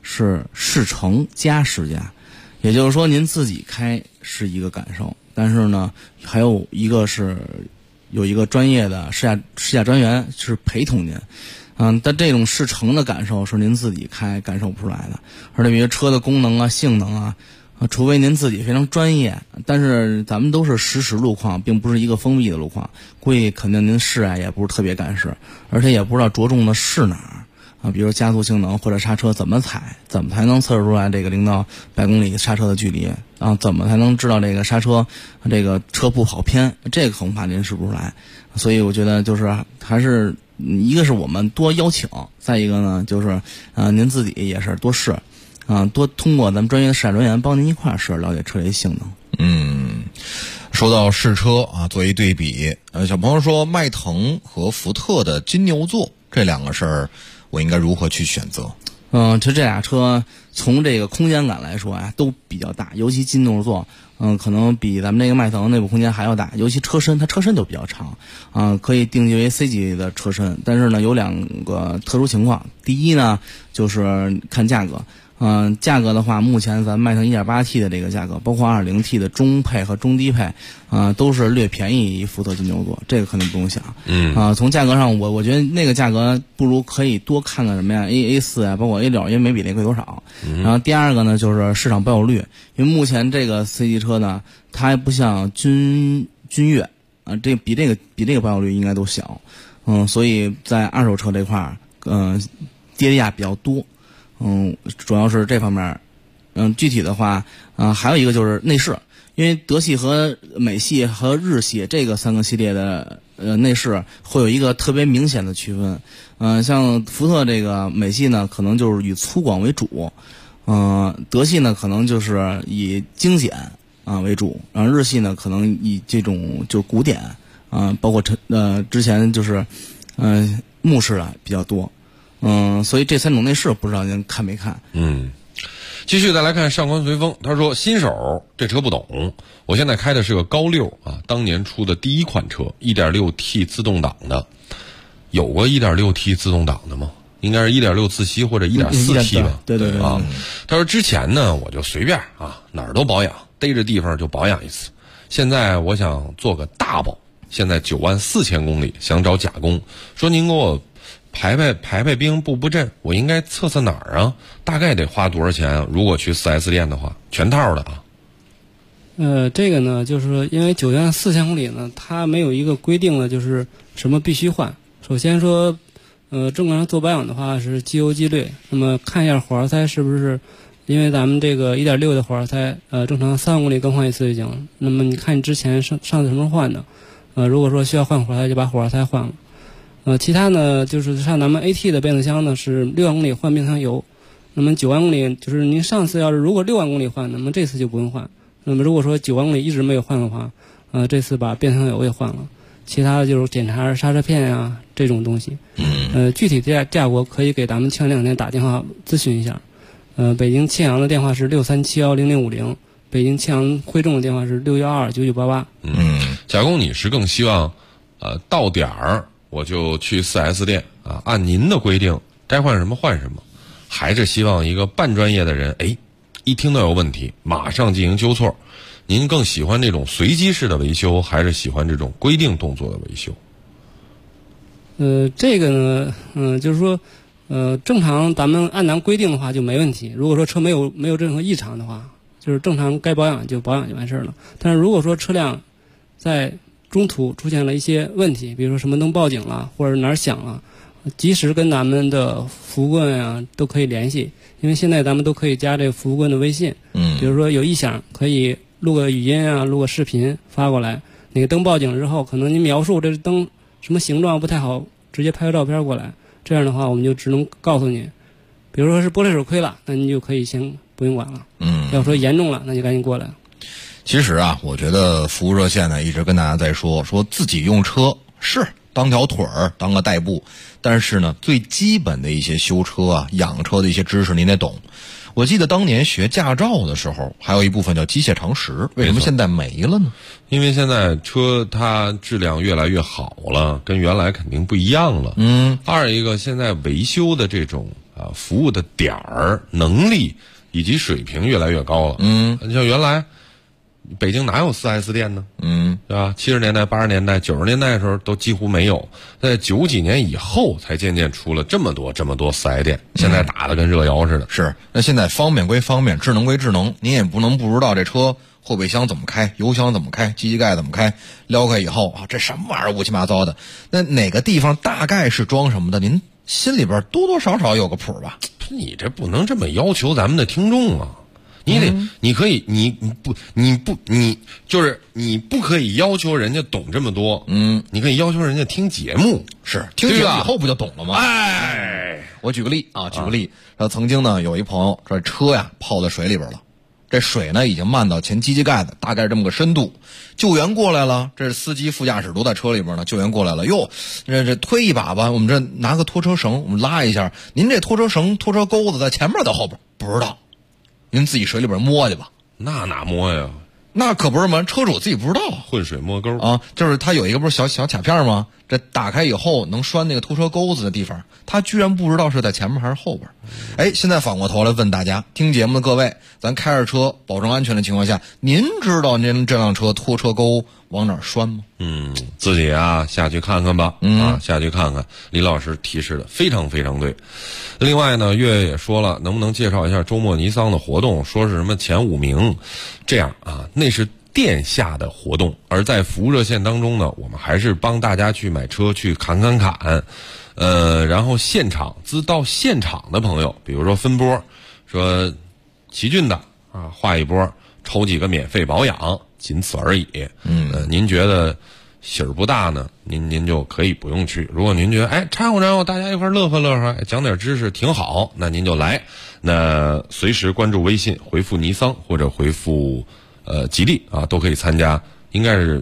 是试乘加试驾，也就是说您自己开是一个感受，但是呢还有一个是有一个专业的试驾专员是陪同您。但这种试乘的感受是您自己开感受不出来的，而且比如车的功能啊、性能啊，除非您自己非常专业，但是咱们都是实时路况，并不是一个封闭的路况，估计肯定您试也不是特别敢试，而且也不知道着重的是哪儿啊，比如加速性能或者刹车怎么踩，怎么才能测试出来这个0到100公里刹车的距离啊？怎么才能知道这个刹车这个车不跑偏？这个恐怕您试不出来，所以我觉得就是还是。一个是我们多邀请，再一个呢就是您自己也是多试多通过咱们专业的试驾专员帮您一块儿试，了解车的性能。 说到试车啊，做一对比，小朋友说迈腾和福特的金牛座这两个事儿，我应该如何去选择？ 其实这俩车从这个空间感来说啊，都比较大，尤其金牛座，可能比咱们这个迈腾内部空间还要大，尤其车身，它车身就比较长，可以定义为 C 级的车身。但是呢，有2个特殊情况，第一呢，就是看价格。价格的话，目前咱迈腾 1.8T 的这个价格，包括 2.0T 的中配和中低配，都是略便宜于福特金牛座，这个肯定不用想。从价格上，我觉得那个价格不如可以多看看什么呀 A4 啊，包括 A6，因为没比那贵多少。然后第二个呢，就是市场保有率，因为目前这个 C 级车呢，它还不像君越这比这个保有率应该都小。所以在二手车这块儿，跌价比较多。主要是这方面。具体的话，还有一个就是内饰，因为德系和美系和日系这个3个系列的内饰会有一个特别明显的区分。像福特这个美系呢，可能就是以粗犷为主，德系呢可能就是以精简为主，然后日系呢可能以这种就古典包括之前就是木式的比较多。所以这3种内饰不知道您看没看？ 继续再来看上官随风，他说新手这车不懂，我现在开的是个高6当年出的第一款车 1.6T 自动挡的，有过 1.6T 自动挡的吗？应该是 1.6 自吸或者 1.4T 吧。 对他说之前呢我就随便哪儿都保养，逮着地方就保养一次，现在我想做个大保，现在94000公里，想找甲工，说您给我排兵布阵，我应该测哪儿啊？大概得花多少钱啊？如果去 4S 店的话，全套的这个呢，就是说，因为94000公里呢，它没有一个规定的就是什么必须换。首先说，正常做保养的话是机油机滤，那么看一下火花塞是不是，因为咱们这个 1.6 的火花塞，正常3万公里更换一次就行了。那么你看你之前上次什么时候换的？如果说需要换火花塞，就把火花塞换了。其他呢，就是像咱们 AT 的变速箱呢是6万公里换变速箱油，那么9万公里就是您上次要是如果6万公里换，那么这次就不用换。那么如果说9万公里一直没有换的话，这次把变速箱油也换了。其他的就是检查刹车片啊这种东西。具体价格可以给咱们庆阳2天打电话咨询一下。北京庆阳的电话是63710050，北京庆阳汇众的电话是6129988。 甲工，你是更希望到点儿我就去 4S 店按您的规定该换什么换什么，还是希望一个半专业的人一听到有问题马上进行纠错？您更喜欢这种随机式的维修，还是喜欢这种规定动作的维修？ 这个呢，就是说正常咱们按咱规定的话就没问题，如果说车没有任何异常的话，就是正常该保养就保养就完事了。但是如果说车辆在中途出现了一些问题，比如说什么灯报警了，或者哪儿响了，及时跟咱们的服务棍都可以联系，因为现在咱们都可以加这个服务棍的微信。比如说有异响可以录个语音录个视频发过来，那个灯报警之后，可能你描述这灯什么形状不太好，直接拍个照片过来，这样的话我们就只能告诉你，比如说是玻璃水亏了，那你就可以先不用管了。要说严重了，那就赶紧过来。 其实我觉得服务热线呢一直跟大家在说自己用车是当条腿儿当个代步，但是呢最基本的一些修车养车的一些知识您得懂。我记得当年学驾照的时候还有一部分叫机械常识，为什么现在没了呢？ 因为现在车它质量越来越好了，跟原来肯定不一样了。二一个现在维修的这种服务的点儿、能力以及水平越来越高了。你像原来北京哪有 4S 店呢？对吧？70年代、80年代、90年代的时候都几乎没有，在90几年以后才渐渐出了这么多4S 店，现在打得跟热窑似的。 是，那现在方便归方便，智能归智能，您也不能不知道这车后备箱怎么开，油箱怎么开，机器盖怎么开，撩开以后啊，这什么玩意儿乌七八糟的，那哪个地方大概是装什么的，您心里边多多少少有个谱吧？ 你这不能这么要求咱们的听众啊！你得，你可以，你不可以要求人家懂这么多。你可以要求人家听节目， 是听节目以后不就懂了吗？我举个例，曾经呢有一朋友这车呀泡在水里边了，这水呢已经漫到前机器盖子，大概是这么个深度。救援过来了，这司机副驾驶都在车里边呢，救援过来了，哟，这推一把吧，我们这拿个拖车绳，我们拉一下。您这拖车绳、拖车钩子在前面在后边，不知道。您自己水里边摸去吧。 那哪摸呀？ 那可不是吗？车主自己不知道， 浑水摸沟啊！就是他有一个不是小卡片吗？这打开以后能拴那个拖车钩子的地方，他居然不知道是在前面还是后边。现在反过头来问大家，听节目的各位，咱开着车保证安全的情况下，您知道您这辆车拖车钩往哪儿拴吗？ 自己下去看看吧。下去看看。李老师提示的非常非常对。另外呢，月月也说了，能不能介绍一下周末尼桑的活动？说是什么前5名，这样那是店下的活动，而在服务热线当中呢，我们还是帮大家去买车去砍。然后到现场的朋友，比如说分波，说奇骏的划一波，抽几个免费保养，仅此而已。您觉得喜儿不大呢，您就可以不用去。如果您觉得掺和大家一块乐呵，讲点知识挺好，那您就来。那随时关注微信，回复尼桑或者回复吉利都可以参加。应该是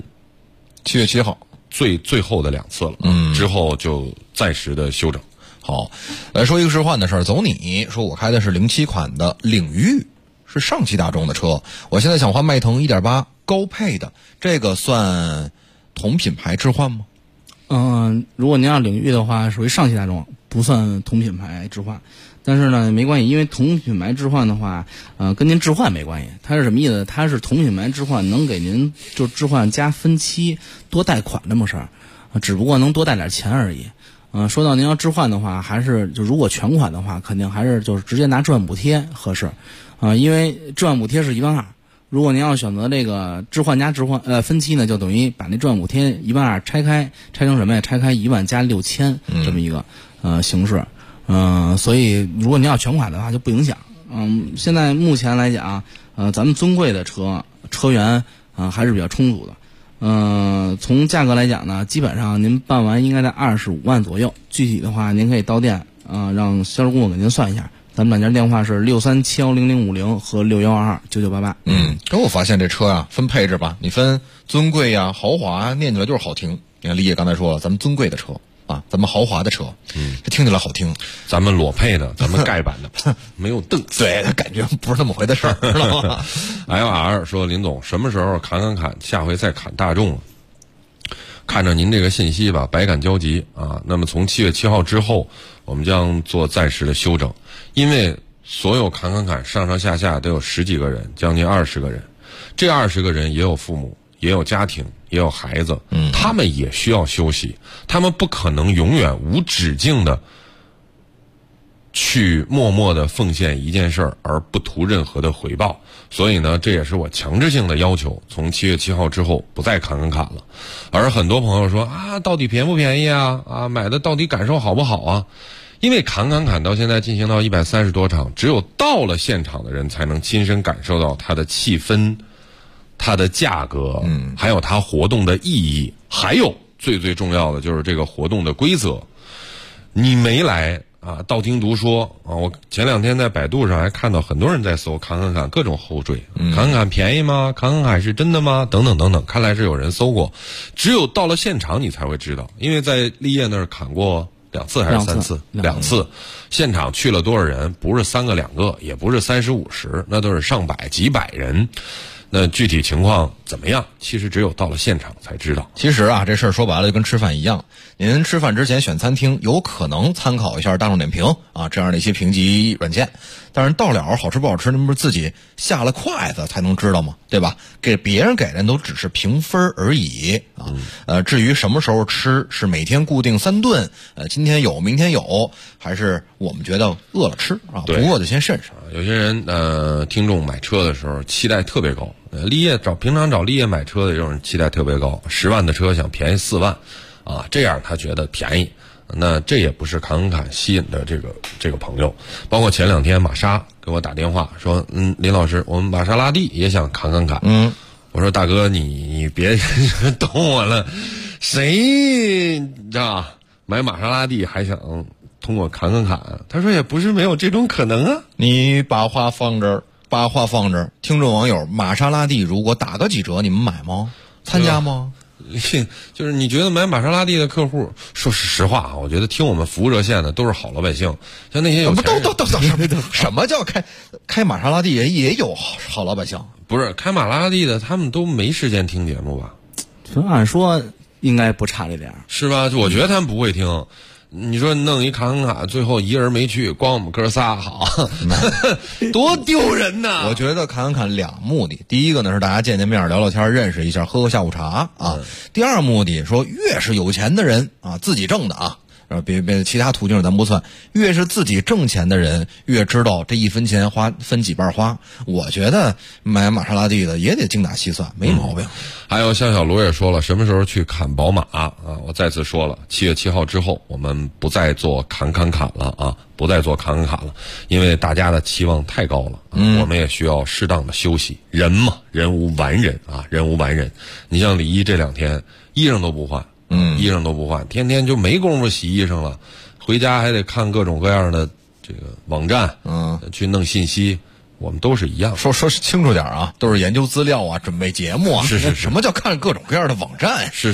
7月7号最后的2次了。之后就暂时的休整。 好，来说一个置换的事儿。走你说我开的是07款的领域，是上汽大众的车，我现在想换迈腾 1.8 高配的，这个算同品牌置换吗？ 如果您要领域的话，属于上汽大众，不算同品牌置换。但是呢，没关系，因为同品牌置换的话，跟您置换没关系。它是什么意思？它是同品牌置换，能给您就置换加分期多贷款这么事儿，只不过能多贷点钱而已。说到您要置换的话，还是就如果全款的话，肯定还是就是直接拿置换补贴合适。因为置换补贴是12000，如果您要选择这个置换加置换分期呢，就等于把那置换补贴12000拆成什么呀？拆开1万加6000这么一个形式。所以如果您要全款的话就不影响。现在目前来讲，咱们尊贵的车源还是比较充足的。从价格来讲呢，基本上您办完应该在25万左右。具体的话，您可以到店让销售顾问给您算一下。咱们两家电话是637100050和61229988。 跟我发现这车分配置吧，你分尊贵豪华，念起来就是好听。你看李姐刚才说了，咱们尊贵的车咱们豪华的车，这听起来好听。 咱们裸配的，咱们盖板的，没有凳子， 对，感觉不是那么回的事儿，知道吗 ？LR 说，林总，什么时候砍，下回再砍大众？看着您这个信息吧，百感交集那么从7月7号之后，我们将做暂时的休整，因为所有砍上下都有10几个人，将近20个人，这20个人也有父母，也有家庭，也有孩子，他们也需要休息，他们不可能永远无止境的去默默的奉献一件事儿而不图任何的回报。所以呢，这也是我强制性的要求，从7月7号之后不再砍了。而很多朋友说到底便不便宜买的到底感受好不好啊？因为砍到现在进行到130多场，只有到了现场的人才能亲身感受到它的气氛，它的价格，还有它活动的意义，还有最重要的就是这个活动的规则。你没来道听途说我前2天在百度上还看到很多人在搜砍各种后缀，砍便宜吗？砍是真的吗？等等，看来是有人搜过。只有到了现场你才会知道，因为在立业那儿砍过2次还是3次？2次。现场去了多少人？不是3个2个，也不是30-50，那都是上百几百人。 那具体情况怎么样，其实只有到了现场才知道。 其实啊，这事儿说白了就跟吃饭一样，您吃饭之前选餐厅，有可能参考一下大众点评啊这样的一些评级软件，但是到了好吃不好吃，您不是自己下了筷子才能知道吗？对吧？给别人给的都只是评分而已啊。至于什么时候吃，是每天固定3顿，今天有明天有，还是我们觉得饿了吃啊，不饿就先慎慎。 有些人听众买车的时候期待特别高，平常找立业买车的这种人期待特别高，10万的车想便宜4万啊，这样他觉得便宜。那这也不是侃侃吸引的这个朋友。包括前2天玛莎给我打电话说，林老师，我们玛莎拉蒂也想侃。我说大哥，你别懂我了，谁知道买玛莎拉蒂还想通过侃？他说也不是没有这种可能啊。 你把话放这儿，听众网友，玛莎拉蒂如果打个几折，你们买吗？参加吗？ 就是你觉得买玛莎拉蒂的客户，说实话啊，我觉得听我们服务热线的都是好老百姓，像那些有钱人什么叫开玛莎拉蒂也有好老百姓？ 不是开玛莎拉蒂的，他们都没时间听节目吧？ 按说应该不差这点， 是吧？我觉得他们不会听。你说弄一侃，最后一人没去，光我们哥仨好，多丢人呐！ 我觉得侃2目的，第一个呢是大家见面聊聊天，认识一下，喝个下午茶啊。第二目的说，越是有钱的人啊，自己挣的啊，别其他途径咱不算，越是自己挣钱的人，越知道这1分钱分几半花。我觉得买玛莎拉蒂的也得精打细算，没毛病。 还有像小罗也说了，什么时候去侃宝马啊？我再次说了，7月7号之后，我们不再做侃了啊，不再做侃了，因为大家的期望太高了，我们也需要适当的休息。人嘛，人无完人啊，人无完人。你像李一这2天衣裳都不换。衣裳都不换，天天就没工夫洗衣裳了，回家还得看各种各样的这个网站，去弄信息。我们都是一样， 说清楚点啊，都是研究资料啊，准备节目啊。 是什么叫看各种各样的网站？ 是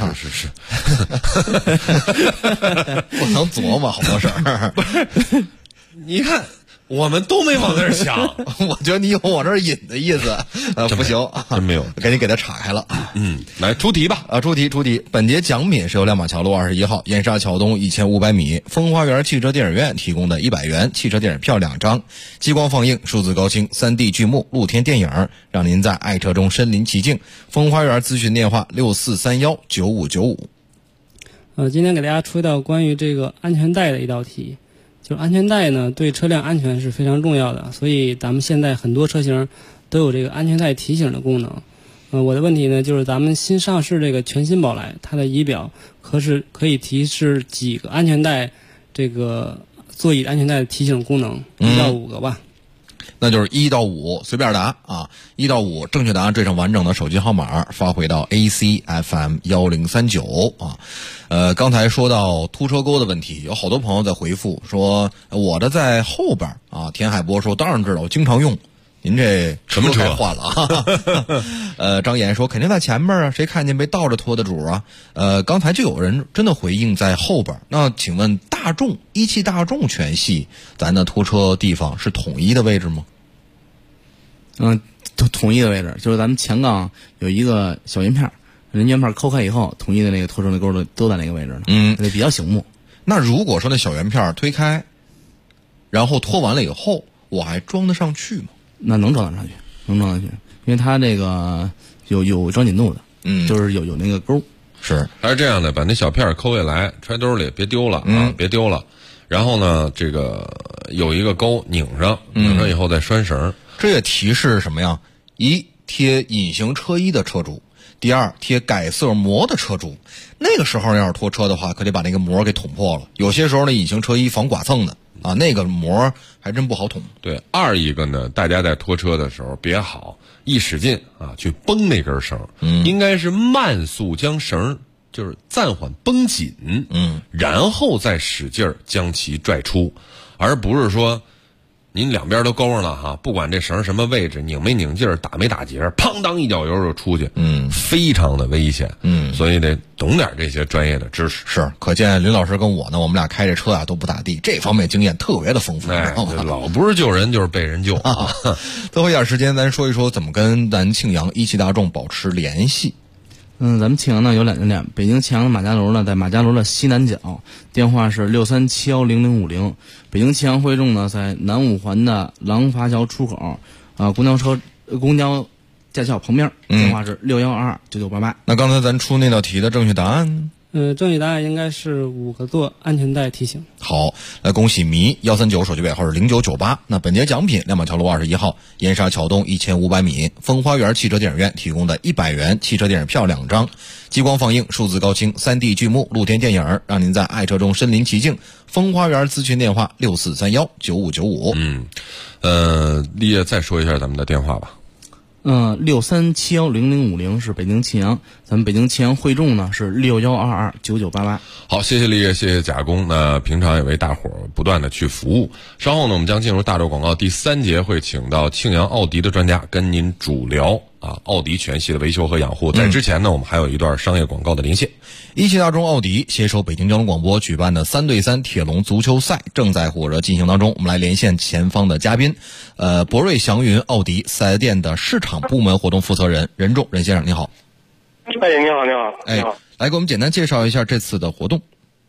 不能琢磨好多事儿。 不是，你看。我们都没往那儿想， 我觉得你有往这儿引的意思，不行， 真没有， 赶紧给它岔开了。 来出题吧， 出题。本节奖品是由亮马桥路21号燕莎桥东1500米风花园汽车电影院提供的100元汽车电影票2张，激光放映、数字高清、3D 剧目、露天电影，让您在爱车中身临其境。风花园咨询电话64319595。 今天给大家出一道关于这个安全带的一道题。就是安全带呢，对车辆安全是非常重要的，所以咱们现在很多车型都有这个安全带提醒的功能。我的问题呢，就是咱们新上市这个全新宝来，它的仪表可以提示几个安全带这个座椅安全带的提醒功能？1到5个吧。 那就是1到5，随便答啊！1到5，正确答案缀上完整的手机号码，发回到 ACFM1039啊。刚才说到突车沟的问题，有好多朋友在回复说我的在后边啊。田海波说当然知道，我经常用。您这什么车换了啊？张岩说肯定在前面啊，谁看见被倒着拖的主啊？刚才就有人真的回应在后边。那请问一汽大众全系咱的拖车地方是统一的位置吗？ 统一的位置，就是咱们前杠有一个小圆片，人圆片抠开以后，统一的那个拖车的钩都在那个位置呢。比较醒目。 那如果说那小圆片推开，然后拖完了以后，我还装得上去吗？ 那能装得上去，因为它这个有装紧度的，就是有那个钩。 是， 还是这样的，把那小片抠下来，揣兜里，别丢了啊，别丢了。然后呢，这个有一个钩拧上以后再拴绳。 这也提示什么呀？一，贴隐形车衣的车主；第二，贴改色膜的车主。那个时候要是拖车的话，可得把那个膜给捅破了。有些时候呢，隐形车衣防剐蹭的。那个膜还真不好捅。 对，二一个呢，大家在拖车的时候别好一使劲啊，去绷那根绳，应该是慢速将绳就是暂缓绷紧，然后再使劲将其拽出，而不是说您两边都勾上了哈，不管这绳什么位置，拧没拧劲儿，打没打结，砰当一脚油就出去，非常的危险，所以得懂点这些专业的知识。 是，可见林老师跟我呢，我们俩开这车啊都不咋地，这方面经验特别的丰富。 老不是救人就是被人救啊。 最后一点时间，咱说一说怎么跟咱庆阳一汽大众保持联系。 咱们庆阳呢有2家店，北京庆阳马家楼呢在马家楼的西南角，电话是63710050。北京庆阳汇众呢在南五环的廊坊桥出口，公交驾校旁边，电话是61229988。 那刚才咱出那道题的正确答案？ 正确答案应该是5个字安全带提醒。 好，来恭喜迷139手机尾号是0998。那本节奖品亮马桥路21号燕莎桥东1500米风花园汽车电影院提供的100元汽车电影票2张，激光放映、数字高清、3D 剧目、露天电影，让您在爱车中身临其境。风花园咨询电话64319595。 丽叶再说一下咱们的电话吧。 63710050是北京庆阳，咱们北京庆阳汇众呢是61229988。 好，谢谢丽叶，谢谢贾工。那平常也为大伙儿不断的去服务。稍后呢，我们将进入大洲广告第3节，会请到庆阳奥迪的专家跟您主聊奥迪全系的维修和养护。在之前呢，我们还有一段商业广告的连线。 一汽大众奥迪携手北京交通广播举办的3对3铁笼足球赛正在火热进行当中。我们来连线前方的嘉宾，博瑞祥云奥迪4S店的市场部门活动负责人任仲，任先生，你好。 你好，你好。 来给我们简单介绍一下这次的活动。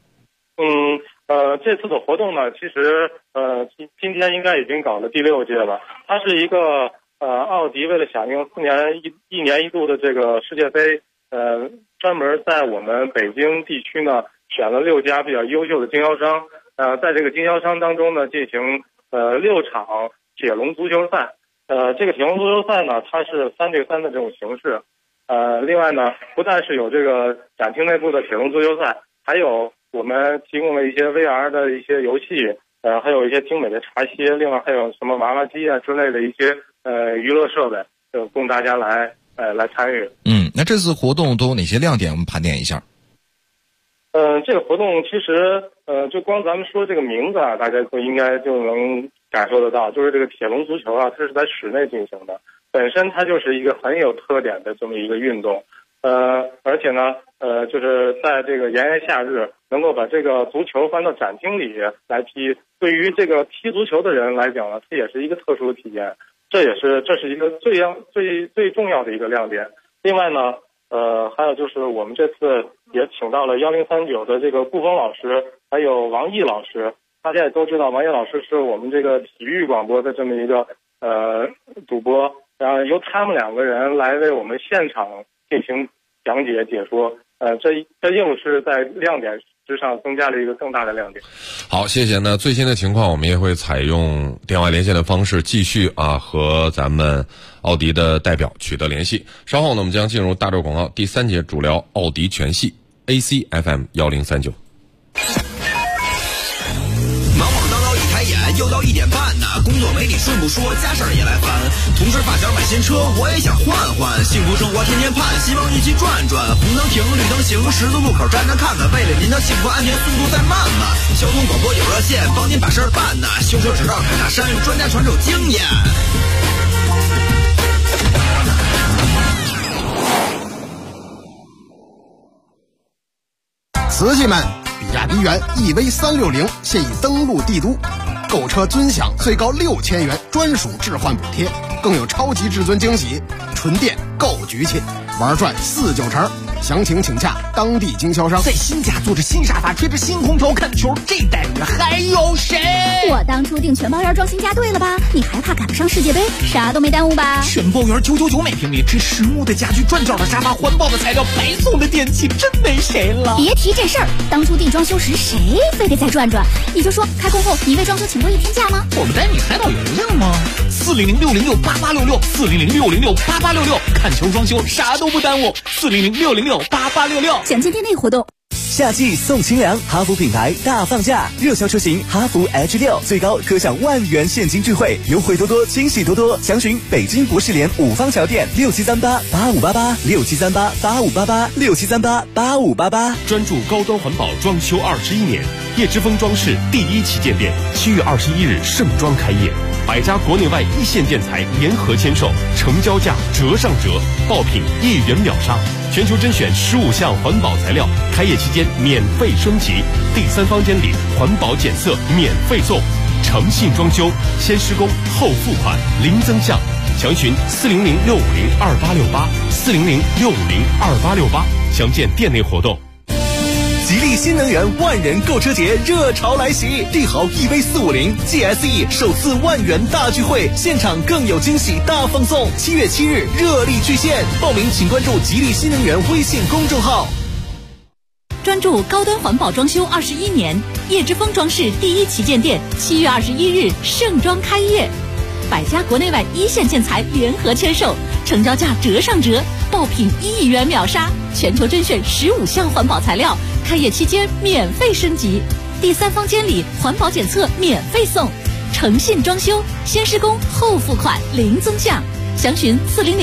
这次的活动呢，其实今天应该已经搞了第6届了。它是一个奥迪为了响应一年一度的这个世界杯，专门在我们北京地区呢选了6家比较优秀的经销商，在这个经销商当中呢进行6场铁笼足球赛。这个铁笼足球赛呢，它是3对3的这种形式。另外呢，不但是有这个展厅内部的铁笼足球赛，还有我们提供了一些 VR 的一些游戏，还有一些精美的茶歇，另外还有什么娃娃机啊之类的一些娱乐设备，供大家来参与。 那这次活动都有哪些亮点？我们盘点一下。 这个活动其实就光咱们说这个名字啊，大家就应该就能感受得到，就是这个铁笼足球啊，它是在室内进行的，本身它就是一个很有特点的这么一个运动。而且呢，就是在这个炎炎夏日，能够把这个足球搬到展厅里来踢，对于这个踢足球的人来讲呢，这也是一个特殊的体验，这是一个最重要的一个亮点。另外呢，还有就是我们这次也请到了1039的这个顾峰老师，还有王毅老师。大家也都知道，王毅老师是我们这个体育广播的这么一个主播，然后由他们2个人来为我们现场进行讲解解说。这又是在亮点之上增加了一个更大的亮点。 好，谢谢。那最新的情况我们也会采用电话连线的方式继续和咱们奥迪的代表取得联系。稍后呢，我们将进入大洲广告第3节，主聊奥迪全系 ACFM 1039。 又到1点半呢，工作没你顺不说，家事儿也来烦。同事发小买新车，我也想换换。幸福生活天天盼，希望一起转转。红灯停，绿灯行，十字路口站着看看。为了您的幸福安全，速度再慢慢。交通广播有热线，帮您把事儿办呢。修车只绕凯大山，专家传授经验。 瓷器们，比亚迪元 EV360现已登陆帝都。购车尊享最高6000元专属置换补贴，更有超级至尊惊喜，纯电够局气，玩转4-9成。详情请洽当地经销商。 在新家坐着新沙发，吹着新空调看球，这待遇还有谁？ 我当初订全包园装新家对了吧？你还怕赶不上世界杯？啥都没耽误吧？ 全包园999每平米，这实木的家具，转角的沙发，环保的材料，白送的电器，真没谁了。 别提这事儿，当初订装修时谁非得再转转？你就说开工后你为装修请过1天假吗？ 我们带你海岛游样吗？400-606-8866，400-606-8866，看球装修啥都不耽误，400-606-8866。 详情店内活动。 夏季送清凉，哈弗品牌大放价，热销车型哈弗 H6最高可享10000元现金钜惠，优惠多多，惊喜多多。详询北京博士联5方桥店673885886738858867388588。 专注高端环保装修21年，叶之峰装饰第1旗舰店7月21日盛装开业，100家国内外一线建材联合签售，成交价折上折，爆品1元秒杀，全球甄选15项环保材料，开业期间免费升级，第3房间里环保检测免费送，诚信装修，先施工后付款，零增项。详询400-650-2868，400-650-2868，详见店内活动。 吉利新能源万人购车节热潮来袭，帝豪 EV450 GSE 首次10000元大聚会，现场更有惊喜大放送。7月7日热力巨献，报名请关注吉利新能源微信公众号。 专注高端环保装修21年，叶之峰装饰第1旗舰店7月21日盛装开业，100家国内外一线建材联合签售，成交价折上折，爆品1亿元秒杀，全球甄选15项环保材料，开业期间免费升级，第3房间里环保检测免费送，诚信装修，先施工后付款，零增项。详询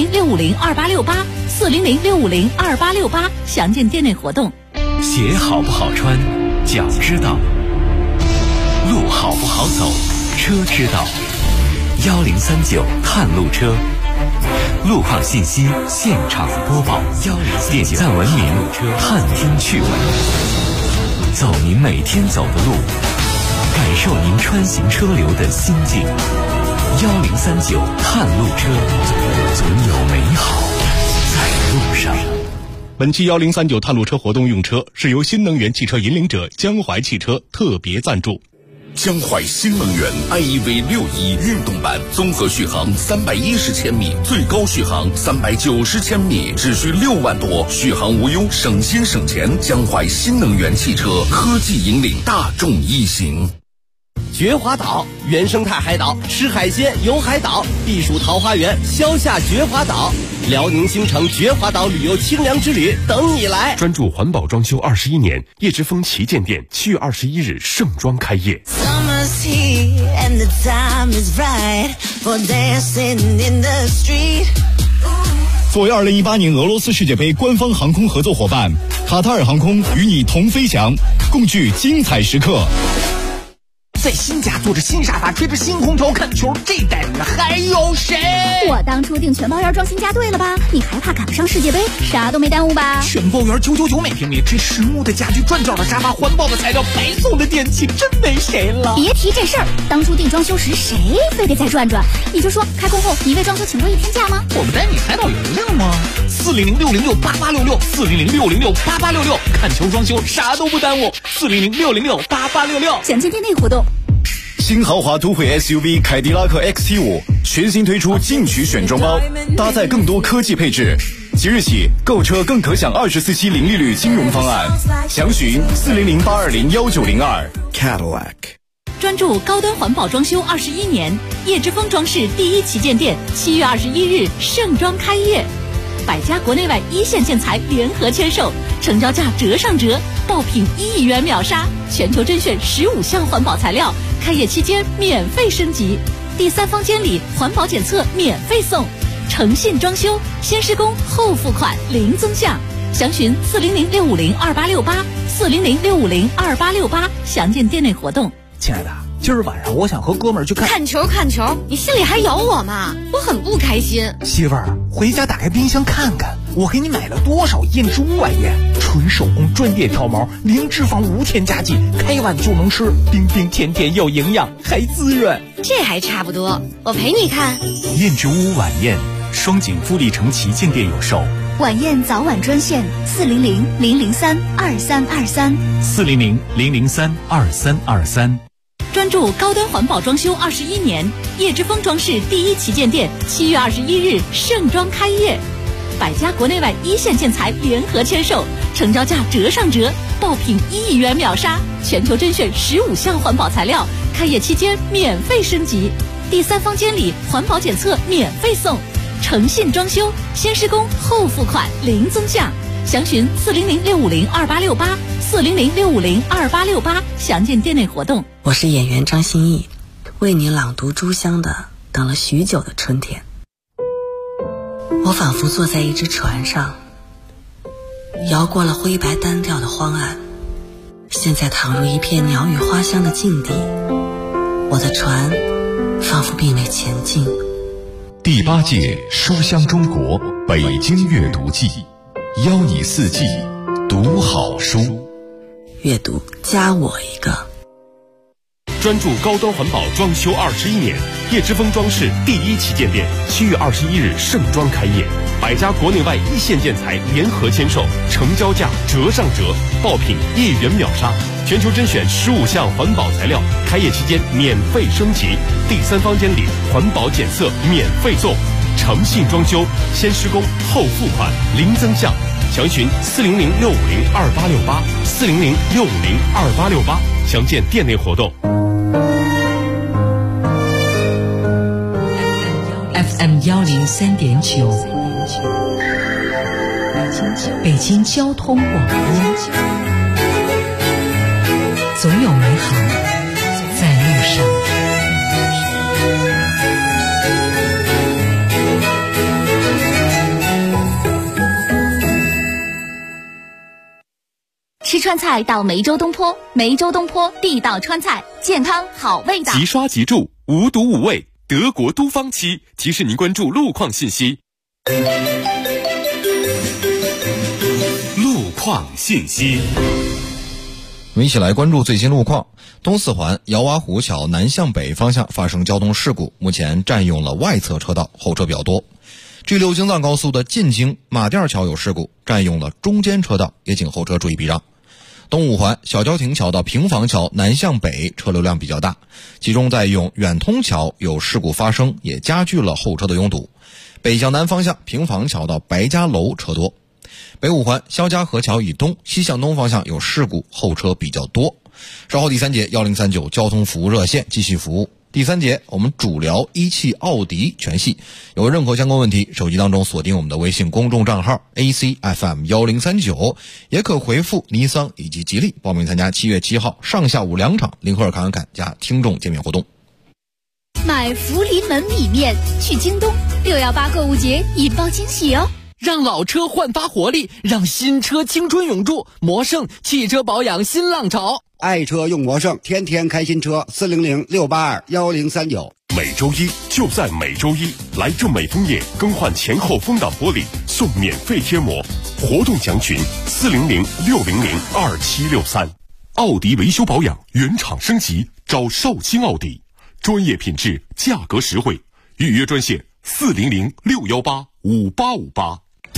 400-650-2868，400-650-2868，详见店内活动。 鞋好不好穿，脚知道；路好不好走，车知道。1039探路车，路况信息现场播报，点赞文明，探听趣闻，走您每天走的路，感受您穿行车流的心境。1039探路车，总有美好在路上。 本期1039探路车活动用车是由新能源汽车引领者江淮汽车特别赞助。 江淮新能源 iEV 61运动版，综合续航310千米，最高续航390千米，只需6万多，续航无忧，省心省钱。江淮新能源汽车科技引领大众一行。 绝华岛原生态海岛，吃海鲜游海岛，避暑桃花源，消夏绝华岛，辽宁新城绝华岛旅游清凉之旅等你来。 专注环保装修21年，叶之峰旗舰店7月21日盛装开业。 作为2018年俄罗斯世界杯官方航空合作伙伴，卡塔尔航空与你同飞翔，共聚精彩时刻。 在新家坐着新沙发，吹着新空调看球，这待遇还有谁？ 我当初订全包园装新家对了吧？你还怕赶不上世界杯？啥都没耽误吧？ 全包园999每平米，这实木的家具，转角的沙发，环保的材料，白送的电器，真没谁了。 别提这事儿，当初订装修时谁非得再转转？你就说开工后你为装修请过1天假吗？ 我们带你海岛游游吗？400-606-8866，400-606-8866，看球装修啥都不耽误。400-606-8866， 详见店内活动。 新豪华都会 SUV 凯迪拉克 XT5 全新推出进取选装包，搭载更多科技配置。即日起购车更可享24期零利率金融方案，详询400-820-1902 Cadillac。 专注高端环保装修21年，叶之峰装饰第1旗舰店7月21日盛装开业，100家国内外一线建材联合签售，成交价折上折，爆品1亿元秒杀，全球甄选15项环保材料，开业期间免费升级，第3房间里环保检测免费送，诚信装修，先施工后付款，零增项。详询400-650-2868，400-650-2868，详见店内活动。 亲爱的，今儿晚上我想和哥们儿去看球，你心里还有我吗？我很不开心。 媳妇儿，回家打开冰箱看看，我给你买了多少燕之屋晚宴，纯手工专业挑毛，零脂肪无添加剂，开碗就能吃，冰冰甜甜又营养，还滋润。 这还差不多，我陪你看。 燕之屋晚宴，双井富力城旗舰店有售。 晚宴早晚专线 400-003-2323，400-003-2323。 专注高端环保装修21年，叶之峰装饰第1旗舰店7月21日盛装开业，100家国内外一线建材联合签售，成交价折上折，爆品1亿元秒杀，全球甄选15项环保材料，开业期间免费升级，第3房间里环保检测免费送，诚信装修，先施工后付款，零增项。 详询400-650-2868，400-650-2868，详见店内活动。 我是演员张歆艺，为你朗读朱湘的《等了许久的春天》。我仿佛坐在一只船上，摇过了灰白单调的荒岸，现在躺入一片鸟语花香的境地，我的船仿佛并未前进。 第8届书香中国北京阅读季，邀你4季读好书， 阅读加我一个。 专注高端环保装修21年，叶之峰装饰第1旗舰店7月21日盛装开业，100家国内外一线建材联合签售，成交价折上折，爆品1元秒杀，全球甄选15项环保材料，开业期间免费升级，第3方监理，环保检测免费送，诚信装修，先施工后付款，零增项。详询400-650-2868，400-650-2868，详见店内活动。 FM 103.9，北京交通广播，总有美好在路上。 吃川菜到梅州东坡，梅州东坡地道川菜，健康好味道。 即刷即住，无毒无味。德国都方期提示您关注路况信息。 路况信息， 我们一起来关注最新路况。东四环姚娃湖桥南向北方向发生交通事故，目前占用了外侧车道，后车比较多。G6京藏高速的进京马甸桥有事故，占用了中间车道，也请后车注意避让。东五环小郊亭桥到平房桥南向北车流量比较大，其中在用远通桥有事故发生，也加剧了后车的拥堵。北向南方向平房桥到白家楼车多。北五环肖家河桥以东西向东方向有事故，后车比较多。稍后第3节1039交通服务热线继续服务。第3节我们主聊一汽奥迪全系，有任何相关问题，手机当中锁定我们的微信公众账号 ACFM1039，也可回复尼桑以及吉利报名参加7月7号上下午2场林赫尔侃侃加听众见面活动。 买福临门米面去京东，618购物节引爆惊喜哦！ 让老车焕发活力，让新车青春永驻。魔圣汽车保养新浪潮， 爱车用魔圣，天天开新车，400-682-1039。 每周一就在每周一，来这美丰业更换前后风挡玻璃送免费贴膜，活动详询400-600-2763。奥迪维修保养原厂升级，找绍兴奥迪，专业品质，价格实惠，预约专线400-618-5858。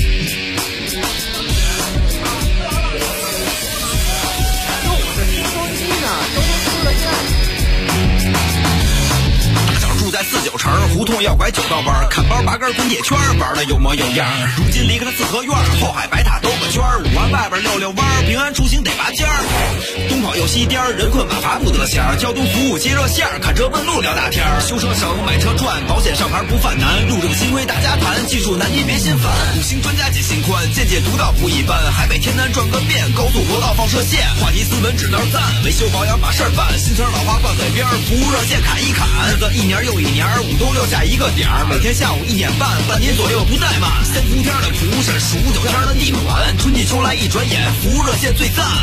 在49城胡同要拐9道弯，看包拔根滚铁圈，玩的有模有样。如今离开了四合院，后海白塔兜个圈，5环外边溜弯，平安出行得拔尖儿。东跑又西颠，人困马乏不得闲。交通服务接热线，看车问路聊大天。修车省，买车赚，保险上牌不犯难。路正新规大家谈，技术难题别心烦。5星专家解心宽，见解独到不一般。海北天南转个遍，高速国道放射线。话题斯文指那赞，维修保养把事儿办。新车老花放嘴边，服务热线砍一砍。日子一年又一年，5都6下一个点儿，每天下午1点半，半年左右不怠慢。3伏天的苦审，15、9天的地暖，春季秋来一转眼，服务热线最赞。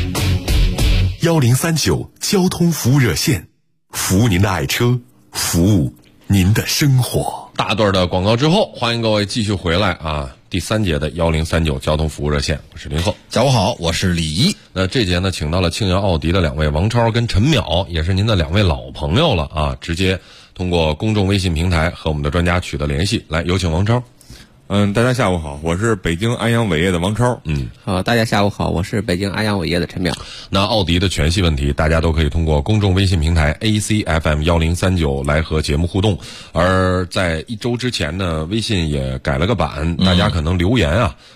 1039交通服务热线，服务您的爱车，服务您的生活。 大段的广告之后，欢迎各位继续回来啊！第3节的1039交通服务热线，我是林鹤。 下午好，我是李一。 那这节呢，请到了庆阳奥迪的2位王超跟陈淼，也是您的2位老朋友了啊！直接通过公众微信平台和我们的专家取得联系。来，有请王超。 大家下午好，我是北京安阳伟业的王超。 大家下午好，我是北京安阳伟业的陈淼。 那奥迪的全系问题，大家都可以通过公众微信平台 ACFM1039 来和节目互动。而在1周之前呢，微信也改了个版，大家可能留言啊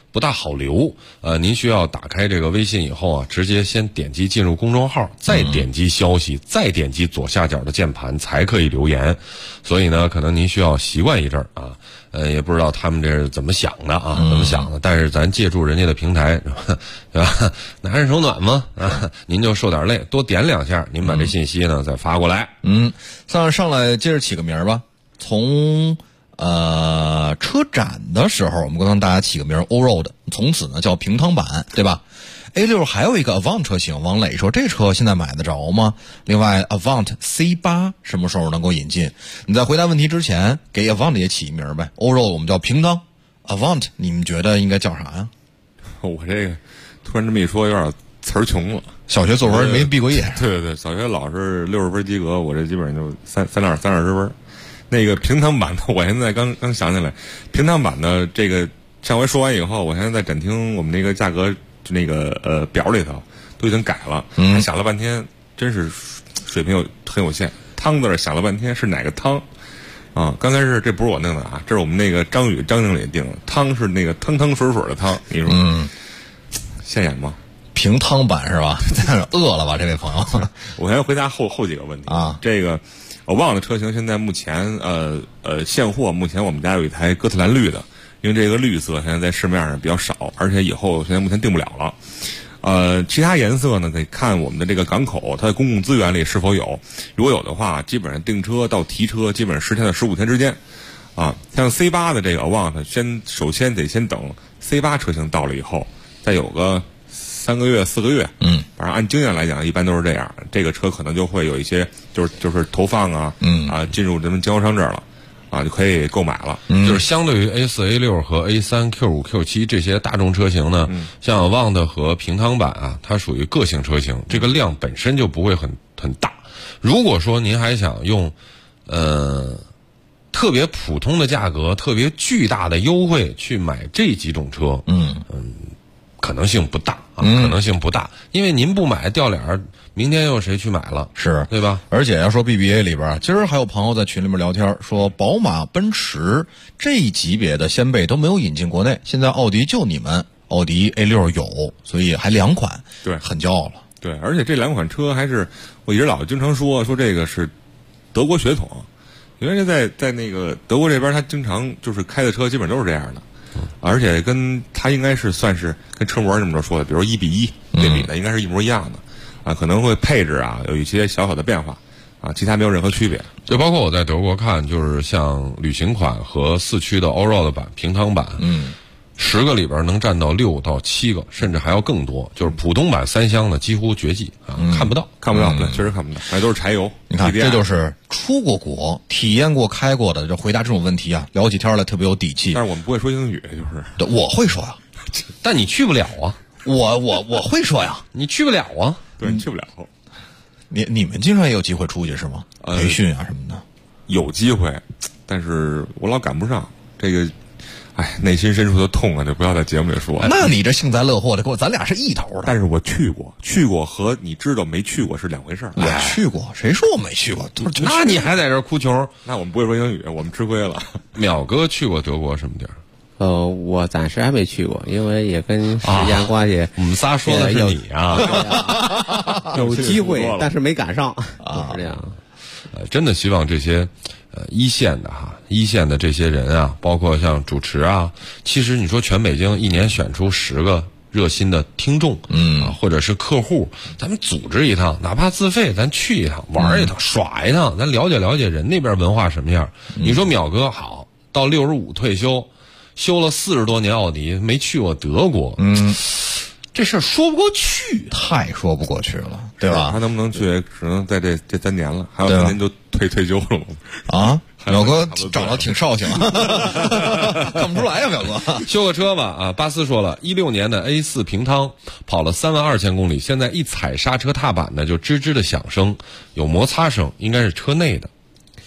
不大好留。您需要打开这个微信以后啊，直接先点击进入公众号，再点击消息，再点击左下角的键盘才可以留言。所以呢，可能您需要习惯一阵儿啊。也不知道他们这是怎么想的啊，怎么想的？但是咱借助人家的平台，对吧？拿人手暖嘛啊，您就受点累，多点2下，您把这信息呢再发过来。 上来接着起个名儿吧。从车展的时候，我们跟大家起个名 Allroad， 从此呢叫平汤版，对吧？A6 还有一个 Avant 车型，王磊说这车现在买得着吗？另外 Avant C8 什么时候能够引进？你在回答问题之前给 Avant 也起一名呗。Allroad 我们叫平汤， Avant 你们觉得应该叫啥呀？ 我这个突然这么一说有点词儿穷了。 小学作文没毕过业。 对，小学老师60分及格，我这基本上就30分。那个平汤版的，我现在刚想起来，平汤版的这个上回说完以后，我现在在展厅我们那个价格就那个表里头都已经改了，还想了半天，真是水平很有限。汤字想了半天是哪个汤啊？刚才是这不是我弄的啊，这是我们那个张经理定的。汤是那个汤水的汤，你说现眼吗？ 平汤版是吧？饿了吧，这位朋友？ 我先回答后几个问题啊。这个我忘了车型，现在目前现货，目前我们家有一台哥特兰绿的，因为这个绿色现在在市面上比较少，而且以后现在目前定不了了。其他颜色呢，得看我们的这个港口，它的公共资源里是否有。如果有的话，基本上订车到提车，基本上10天到15天之间。啊，像 C8 的这个 Avant， 首先得先等 C8 车型到了以后，再有个3个月4个月，反正按经验来讲，一般都是这样。这个车可能就会有一些就是投放啊，进入咱们经销商这儿了，啊，就可以购买了。 就是相对于 A4、A6 和 A3、Q5、Q7 这些大众车型呢，像 Avant 和平汤版啊，它属于个性车型，这个量本身就不会很大。如果说您还想用特别普通的价格、特别巨大的优惠去买这几种车，可能性不大啊，可能性不大，因为您不买掉脸儿，明天又有谁去买了， 是对吧？ 而且要说 BBA 里边，今儿还有朋友在群里面聊天说，宝马、奔驰这一级别的先辈都没有引进国内，现在奥迪就你们奥迪 A6 有，所以还2款， 对， 很骄傲了。 对，而且这2款车还是我一直经常说这个是德国血统，因为在那个德国这边，他经常就是开的车基本都是这样的。而且跟它应该是算是跟车模这么着说的，比如1:1对比的，应该是一模一样的，啊，可能会配置啊有一些小的变化，啊，其他没有任何区别。 就包括我在德国看，就是像旅行款和4驱的 Allroad 版、平汤版，10个里边能占到6到7个，甚至还要更多。就是普通版3厢的几乎绝迹啊，看不到， 对，确实看不到，那都是柴油。 你看，这就是出过国、体验过、开过的，就回答这种问题啊，聊起天来特别有底气。 但是我们不会说英语，就是我会说呀， 但你去不了啊。 我会说呀， 你去不了啊。 对，你去不了。 你们经常也有机会出去是吗？培训啊什么的， 有机会，但是我老赶不上这个。哎，内心深处的痛啊，就不要在节目里说。 那你这幸灾乐祸的，咱俩是一头的。 但是我去过和你知道没去过是2回事儿。 我去过，谁说我没去过？ 那你还在这哭穷？ 那我们不会说英语，我们吃亏了。 淼哥去过德国什么地儿？ 我暂时还没去过，因为也跟时间关系。 我们仨说的是你啊， 有机会，但是没赶上啊，是这样。 真的希望这些一线的这些人啊，包括像主持啊，其实你说全北京一年选出10个热心的听众，或者是客户，咱们组织一趟，哪怕自费，咱去一趟，玩一趟，耍一趟，咱了解了解人那边文化什么样。你说淼哥好，到65退休，修了40多年奥迪，没去过德国，这事儿说不过去， 太说不过去了，对吧？ 他能不能去，只能在这3年了，还有3年就退休了吗？ 啊，淼哥长得挺绍兴，看不出来呀，淼哥。 修个车吧啊！巴斯说了，16年的 A4 平汤跑了32000公里，现在一踩刹车踏板呢，就吱吱的响声，有摩擦声，应该是车内的。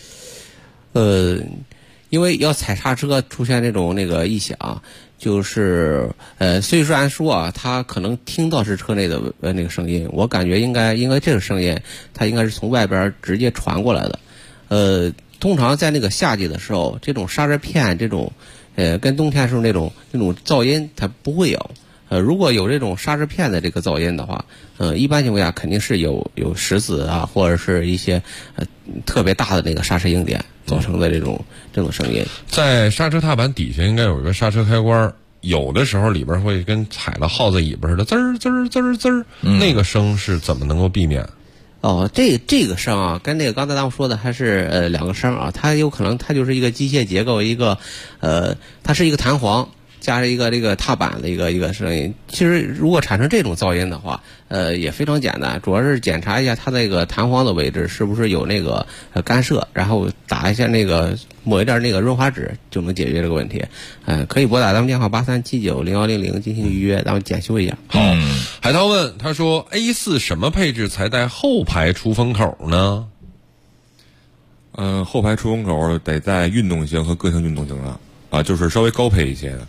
因为要踩刹车出现那个异响。就是虽然说啊，他可能听到是车内的那个声音，我感觉应该这个声音，它应该是从外边直接传过来的。通常在那个夏季的时候，这种刹车片这种跟冬天时候那种噪音它不会有。如果有这种刹车片的这个噪音的话，一般情况下肯定是有石子啊，或者是一些特别大的那个刹车硬点造成的这种声音。 在刹车踏板底下应该有一个刹车开关，有的时候里边会跟踩了耗子尾巴似的，滋儿滋儿滋儿滋儿，那个声是怎么能够避免？ 这个声啊，跟那个刚才咱们说的还是两个声啊，它有可能它就是一个机械结构，一个它是一个弹簧加上一个这个踏板的一个声音。其实如果产生这种噪音的话，也非常简单，主要是检查一下它那个弹簧的位置是不是有那个干涉，然后打一下那个抹一点那个润滑脂就能解决这个问题。可以拨打咱们电话83790100进行预约，咱们检修一下。 好，海涛问他说 A4 什么配置才带后排出风口呢？ 后排出风口得在运动型和个性运动型的啊，就是稍微高配一些的。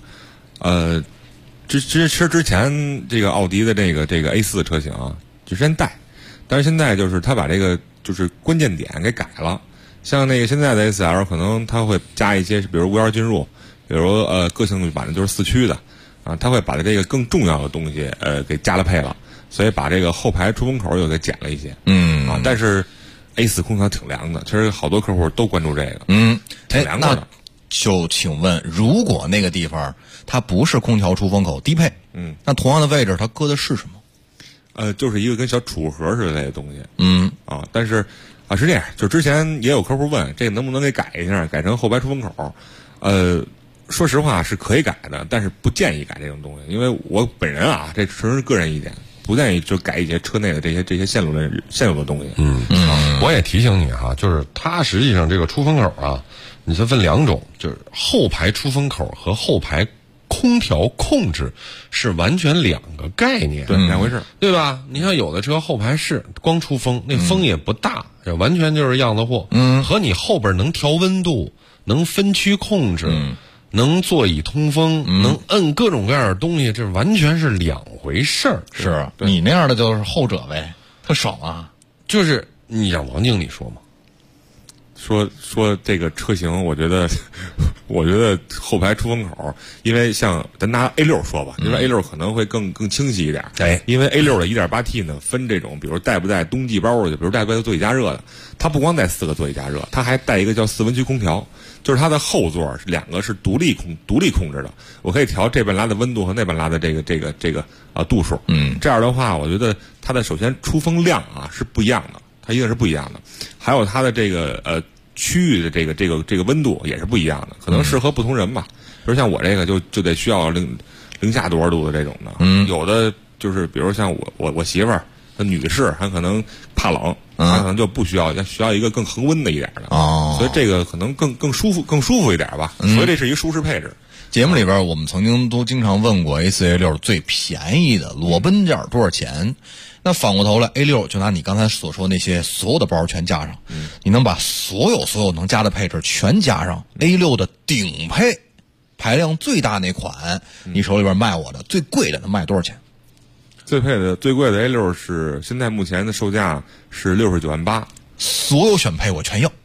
之前这个奥迪的这个 A4 车型啊，就之前带，但是现在就是他把这个就是关键点给改了。像那个现在的 A4L 可能他会加一些，比如无钥匙进入，比如个性版的就是4驱的啊，他会把这个更重要的东西给加了配了，所以把这个后排出风口又给减了一些。但是 A4 空调挺凉的，其实好多客户都关注这个。挺凉快的。 就请问，如果那个地方它不是空调出风口低配，那同样的位置它搁的是什么？ 就是一个跟小储物盒似的那个东西。但是是这样，就之前也有客户问这个能不能给改一下，改成后排出风口。说实话是可以改的，但是不建议改这种东西，因为我本人啊，这纯是个人意见，不建议就改一些车内的这些线路的东西。 我也提醒你哈，就是它实际上这个出风口啊，你就分两种，就是后排出风口和后排空调控制是完全两个概念， 对，两回事， 对吧？你像有的车后排是光出风，那风也不大，完全就是样子货。和你后边能调温度，能分区控制，能座椅通风，能摁各种各样的东西，这完全是两回事儿。 是你那样的就是后者呗，特爽啊！ 就是你让王经理说嘛。 说这个车型，我觉得后排出风口，因为像咱拿 A6 说吧，因为 A6 可能会更清晰一点。因为 A6 的 1.8T 呢，分这种，比如带不带冬季包的，比如带不带座椅加热的，它不光带4个座椅加热，它还带一个叫4温区空调，就是它的后座是2个是独立控制的，我可以调这边拉的温度和那边拉的这个度数。这样的话，我觉得它的首先出风量啊是不一样的，它一定是不一样的，还有它的这个区域的这个温度也是不一样的，可能适合不同人吧。比如像我这个就得需要零下多少度的这种的，有的就是比如像我媳妇儿，她女士，她可能怕冷，她可能就不需要，需要一个更恒温的一点的。所以这个可能更舒服一点吧。所以这是一个舒适配置。 节目里边我们曾经都经常问过 A4、A6 最便宜的裸奔件多少钱？那反过头来 A6 就拿你刚才所说那些所有的包全加上，你能把所有能加的配置全加上， A6 的顶配排量最大那款，你手里边卖我的最贵的能卖多少钱？ 最贵的 A6 是现在目前的售价是69万8， 所有选配我全要。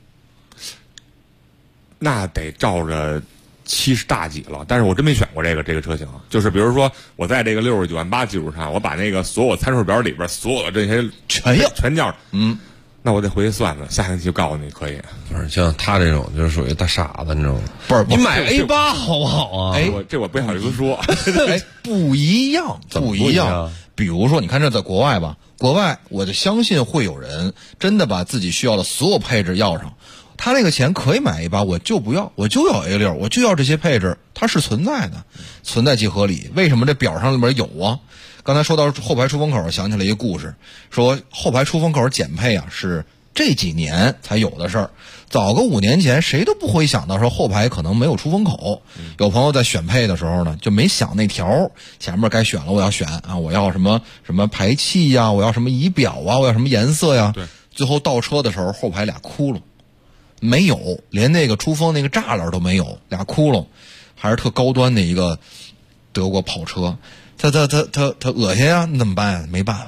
那得照着70大几了，但是我真没选过这个车型。就是比如说我在这个69万8基础上，我把那个所有参数表里边所有的这些全叫，那我得回去算算，下星期就告诉你可以。 不是像他这种就是属于大傻子，你知道吗？ 不是， 你买 A8 好不好啊？ 我不好意思说， 不一样，不一样。比如说，你看这在国外吧，国外我就相信会有人真的把自己需要的所有配置要上。他那个钱可以买A8，我就不要，我就要 A6，我就要这些配置，它是存在的，存在即合理。为什么这表上里面有啊？刚才说到后排出风口，想起来一个故事，说后排出风口减配啊，是这几年才有的事儿。早个5年前，谁都不会想到说后排可能没有出风口。有朋友在选配的时候呢，就没想那条前面该选了，我要选啊，我要什么排气呀，我要什么仪表啊，我要什么颜色呀。 对， 最后倒车的时候，后排俩窟窿。没有，连那个出风那个栅栏都没有，俩窟窿，还是特高端的一个德国跑车，他恶心啊，那怎么办呀？没办法，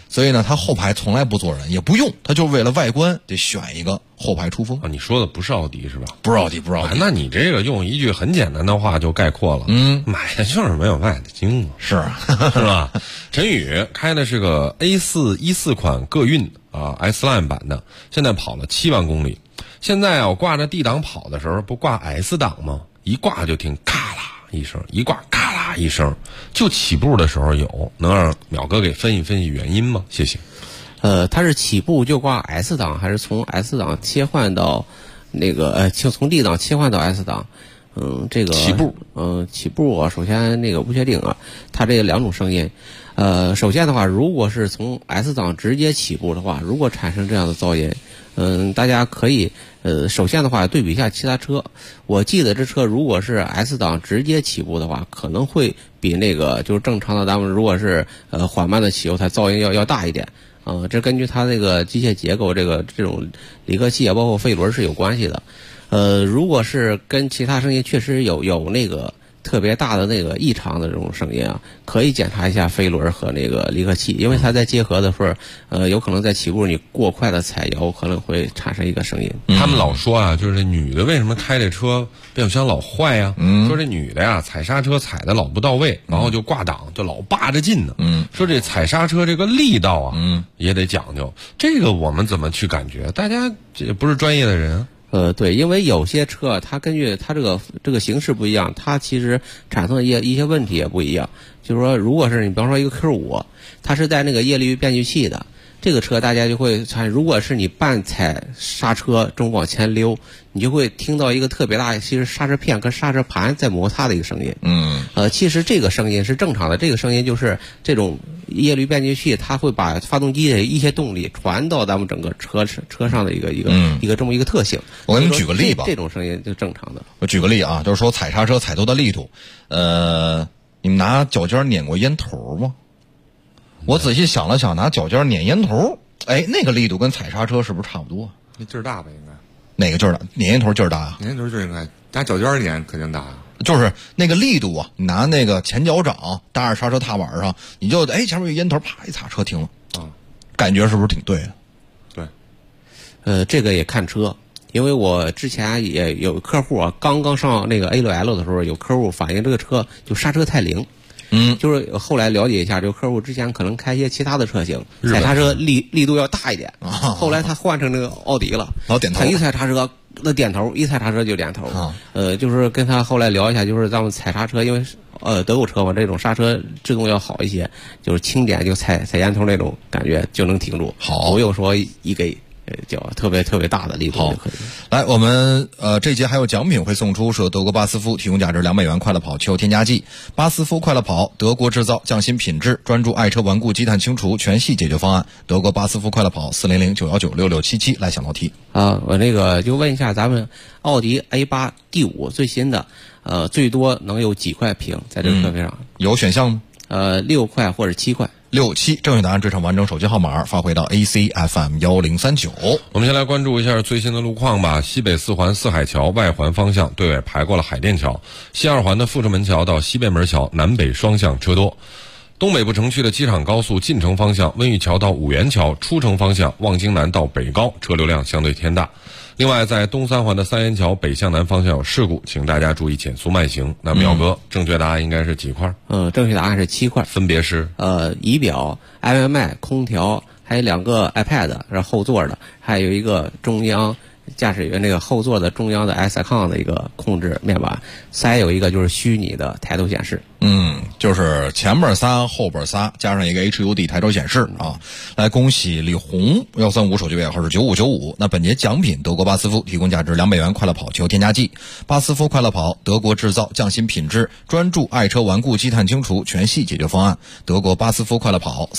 所以呢，他后排从来不坐人，也不用，他就为了外观得选一个后排出风。 你说的不是奥迪是吧？ 不是奥迪，不是奥迪。 那你这个用一句很简单的话就概括了，买的就是没有卖的精嘛。 是啊， 是吧？陈宇开的是个 A414款个运S Line 版的，现在跑了7万公里。现在我挂着 D 档跑的时候，不挂 S 档吗？一挂就听咔啦一声，一挂咔啦一声，就起步的时候有，能让淼哥给分析原因吗？谢谢。 它是起步就挂 S 档，还是从 S 档切换到那个从 D 档切换到 S 档？这个起步啊，首先那个不确定啊，它这两种声音。首先的话，如果是从 S 档直接起步的话，如果产生这样的噪音，大家可以首先的话对比一下其他车。我记得这车如果是 S 档直接起步的话，可能会比那个就是正常的咱们如果是缓慢的起油，它噪音要大一点。这根据它这个机械结构，这种离合器啊，包括飞轮是有关系的。如果是跟其他声音确实有那个特别大的那个异常的这种声音啊，可以检查一下飞轮和那个离合器，因为它在结合的时候，有可能在起步你过快的踩油，可能会产生一个声音。 他们老说啊，就是女的为什么开这车变速箱老坏呀？说这女的呀，踩刹车踩的老不到位，然后就挂档，就老扒着劲呢。说这踩刹车这个力道啊，也得讲究。这个我们怎么去感觉？大家这不是专业的人啊。 对，因为有些车它根据它这个形式不一样，它其实产生的一些问题也不一样。就是说，如果是你比方说一个 Q5，它是带那个液力变矩器的，这个车大家就会看，如果是你半踩刹车正往前溜，你就会听到一个特别大，其实刹车片跟刹车盘在摩擦的一个声音。其实这个声音是正常的，这个声音就是这种液力变矩器，它会把发动机的一些动力传到咱们整个车上的一个这么一个特性。 我给你们举个例吧， 这种声音就正常的。 我举个例啊，就是说踩刹车踩头的力度，你们拿脚尖碾过烟头吗？我仔细想了想，拿脚尖碾烟头，那个力度跟踩刹车是不是差不多？ 那劲儿大吧，应该。 哪个劲儿大？碾烟头劲儿大啊？ 碾烟头劲儿应该拿脚尖碾肯定大啊。 就是那个力度啊，你拿那个前脚掌搭着刹车踏板上，你就前面有烟头，啪一踩车停了，感觉是不是挺对的？ 对， 这个也看车，因为我之前也有客户啊，刚上那个 A6L 的时候，有客户反映这个车就刹车太灵。就是后来了解一下，这个客户之前可能开一些其他的车型，踩刹车力度要大一点。后来他换成那个奥迪了， 老点头， 他一踩刹车那点头，一踩刹车就点头。就是跟他后来聊一下，就是咱们踩刹车，因为德国车嘛，这种刹车制动要好一些，就是轻点就踩烟头那种感觉就能停住， 好， 不用说一给叫特别大的力度就可以。 来，我们这节还有奖品会送出，是德国巴斯夫提供价值200元快乐跑汽油添加剂。巴斯夫快乐跑，德国制造，匠心品质，专注爱车顽固积碳清除全系解决方案。德国巴斯夫快乐跑400-919-6677来想道题啊，我那个就问一下，咱们奥迪 A8 D5最新的，最多能有几块屏在这个车配上？ 有选项吗 ？6块或者7块。 67，正确答案这场完整手机号码发回到 ACFM 1039。 我们先来关注一下最新的路况吧。西北4环四海桥外环方向对尾排过了海淀桥，西2环的阜成门桥到西便门桥南北双向车多。东北部城区的机场高速进城方向温榆桥到五原桥，出城方向望京南到北高车流量相对偏大。另外，在东3环的三元桥北向南方向有事故，请大家注意减速慢行。那淼哥，正确答案应该是几块？ 正确答案是7块， 分别是仪表、IMI、空调，还有2个 iPad 是后座的，还有一个中央驾驶员那个后座的中央的 SICON 的一个控制面板，还有一个就是虚拟的抬头显示。 就是前面仨后边仨加上一个 HUD 抬头显示啊。来，恭喜李红135手机尾号是9595。那本节奖品德国巴斯夫提供价值200元快乐跑汽油添加剂。巴斯夫快乐跑，德国制造，匠心品质，专注爱车顽固积碳清除全系解决方案。德国巴斯夫快乐跑